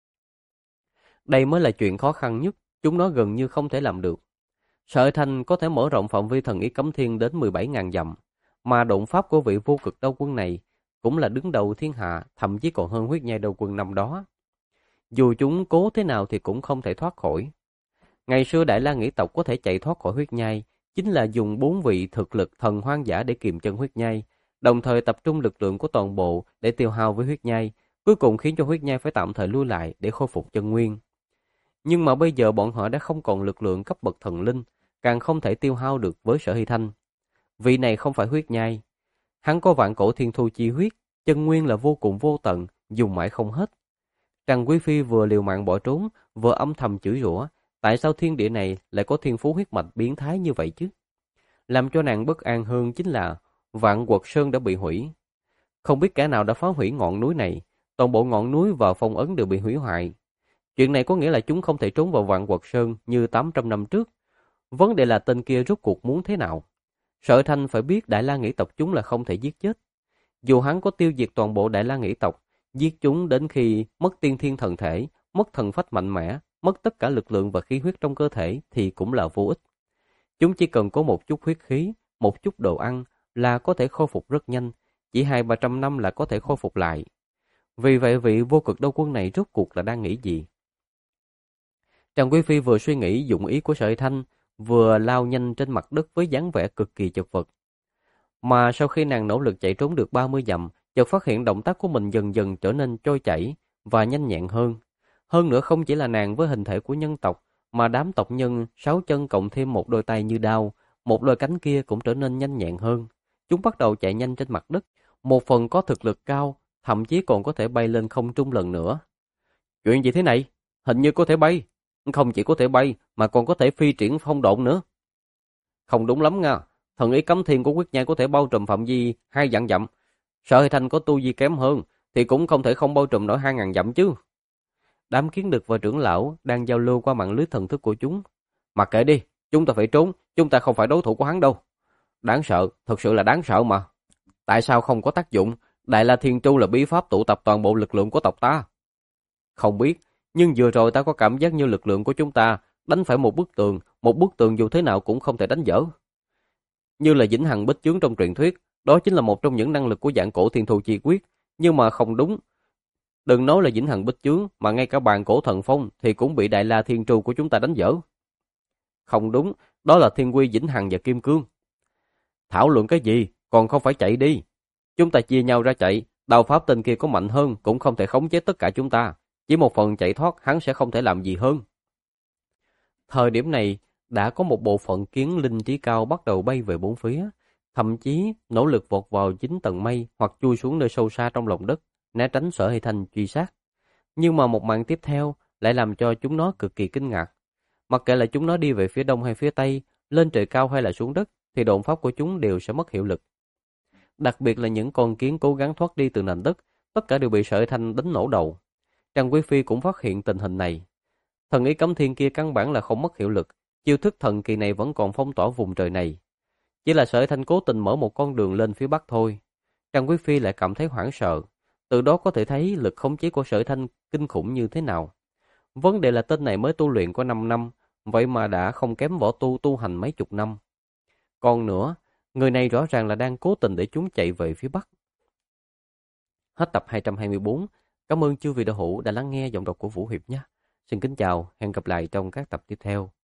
Đây mới là chuyện khó khăn nhất, chúng nó gần như không thể làm được. Sở Thanh có thể mở rộng phạm vi thần ý Cấm Thiên đến 17.000 dặm, mà độn pháp của vị vô cực đấu quân này cũng là đứng đầu thiên hạ, thậm chí còn hơn huyết nhai đấu quân năm đó. Dù chúng cố thế nào thì cũng không thể thoát khỏi. Ngày xưa Đại La Nghĩ tộc có thể chạy thoát khỏi huyết nhai, chính là dùng 4 vị thực lực thần hoang dã để kiềm chân huyết nhai, đồng thời tập trung lực lượng của toàn bộ để tiêu hao với huyết nhai, cuối cùng khiến cho huyết nhai phải tạm thời lui lại để khôi phục chân nguyên. Nhưng mà bây giờ bọn họ đã không còn lực lượng cấp bậc thần linh, càng không thể tiêu hao được với Sở Hy Thanh. Vị này không phải huyết nhai. Hắn có vạn cổ thiên thu chi huyết, chân nguyên là vô cùng vô tận, dùng mãi không hết. Trần Quý Phi vừa liều mạng bỏ trốn, vừa âm thầm chửi rủa, tại sao thiên địa này lại có thiên phú huyết mạch biến thái như vậy chứ? Làm cho nàng bất an hơn chính là Vạn Quật Sơn đã bị hủy. Không biết kẻ nào đã phá hủy ngọn núi này, toàn bộ ngọn núi và phong ấn đều bị hủy hoại. Chuyện này có nghĩa là chúng không thể trốn vào Vạn Quật Sơn như 800 năm trước. Vấn đề là tên kia rốt cuộc muốn thế nào? Sở Thanh phải biết Đại La Nghĩ tộc chúng là không thể giết chết. Dù hắn có tiêu diệt toàn bộ Đại La Nghĩ tộc, giết chúng đến khi mất tiên thiên thần thể, mất thần phách mạnh mẽ, mất tất cả lực lượng và khí huyết trong cơ thể thì cũng là vô ích. Chúng chỉ cần có một chút huyết khí, một chút đồ ăn là có thể khôi phục rất nhanh, chỉ 200-300 năm là có thể khôi phục lại. Vì vậy vị vô cực đấu quân này rốt cuộc là đang nghĩ gì? Trần Quý Phi vừa suy nghĩ dụng ý của Sở Thanh, vừa lao nhanh trên mặt đất với dáng vẻ cực kỳ chật vật. Mà sau khi nàng nỗ lực chạy trốn được 30 dặm, chợt phát hiện động tác của mình dần dần trở nên trôi chảy và nhanh nhẹn hơn. Hơn nữa không chỉ là nàng với hình thể của nhân tộc, mà đám tộc nhân 6 chân cộng thêm một đôi tay như đao, một đôi cánh kia cũng trở nên nhanh nhẹn hơn. Chúng bắt đầu chạy nhanh trên mặt đất, một phần có thực lực cao, thậm chí còn có thể bay lên không trung lần nữa. Chuyện gì thế này? Hình như có thể bay. Không chỉ có thể bay, mà còn có thể phi triển phong độn nữa. Không đúng lắm nha. Thần ý Cấm Thiên của Quyết Nhai có thể bao trùm phạm vi 2 vạn dặm. Sở Hy Thanh có tu vi kém hơn, thì cũng không thể không bao trùm nổi 2.000 dặm chứ. Đám kiến đực và trưởng lão đang giao lưu qua mạng lưới thần thức của chúng. Mặc kệ đi, chúng ta phải trốn, chúng ta không phải đối thủ của hắn đâu. Đáng sợ, thật sự là đáng sợ mà. Tại sao không có tác dụng? Đại La Thiên Tru là bí pháp tụ tập toàn bộ lực lượng của tộc ta. Không biết, nhưng vừa rồi ta có cảm giác như lực lượng của chúng ta đánh phải một bức tường dù thế nào cũng không thể đánh vỡ. Như là Vĩnh Hằng Bích Chướng trong truyền thuyết, đó chính là một trong những năng lực của Vạn Cổ Thiên Thu Chi Quyết, nhưng mà không đúng. Đừng nói là Vĩnh Hằng Bích Chướng, mà ngay cả bàn cổ thần phong thì cũng bị Đại La Thiên Tru của chúng ta đánh vỡ. Không đúng, đó là Thiên Quy Vĩnh Hằng và Kim Cương. Thảo luận cái gì, còn không phải chạy đi. Chúng ta chia nhau ra chạy, đao pháp tên kia có mạnh hơn cũng không thể khống chế tất cả chúng ta. Chỉ một phần chạy thoát hắn sẽ không thể làm gì hơn. Thời điểm này, đã có một bộ phận kiến linh trí cao bắt đầu bay về bốn phía, thậm chí nỗ lực vọt vào 9 tầng mây hoặc chui xuống nơi sâu xa trong lòng đất, né tránh Sở Hy Thanh truy sát. Nhưng mà một màn tiếp theo lại làm cho chúng nó cực kỳ kinh ngạc. Mặc kệ là chúng nó đi về phía đông hay phía tây, lên trời cao hay là xuống đất, thì độn pháp của chúng đều sẽ mất hiệu lực. Đặc biệt là những con kiến cố gắng thoát đi từ nền đất, tất cả đều bị Sở Hy Thanh đánh nổ đầu. Trang Quý Phi cũng phát hiện tình hình này. Thần ý Cấm Thiên kia căn bản là không mất hiệu lực, chiêu thức thần kỳ này vẫn còn phong tỏa vùng trời này. Chỉ là Sở Thanh cố tình mở một con đường lên phía bắc thôi. Trang Quý Phi lại cảm thấy hoảng sợ, từ đó có thể thấy lực khống chế của Sở Thanh kinh khủng như thế nào. Vấn đề là tên này mới tu luyện có 5 năm, vậy mà đã không kém võ tu hành mấy chục năm. Còn nữa, người này rõ ràng là đang cố tình để chúng chạy về phía bắc. Hết tập 224. Cảm ơn chư vị đạo hữu đã lắng nghe giọng đọc của Vũ Hiệp nhé. Xin kính chào, hẹn gặp lại trong các tập tiếp theo.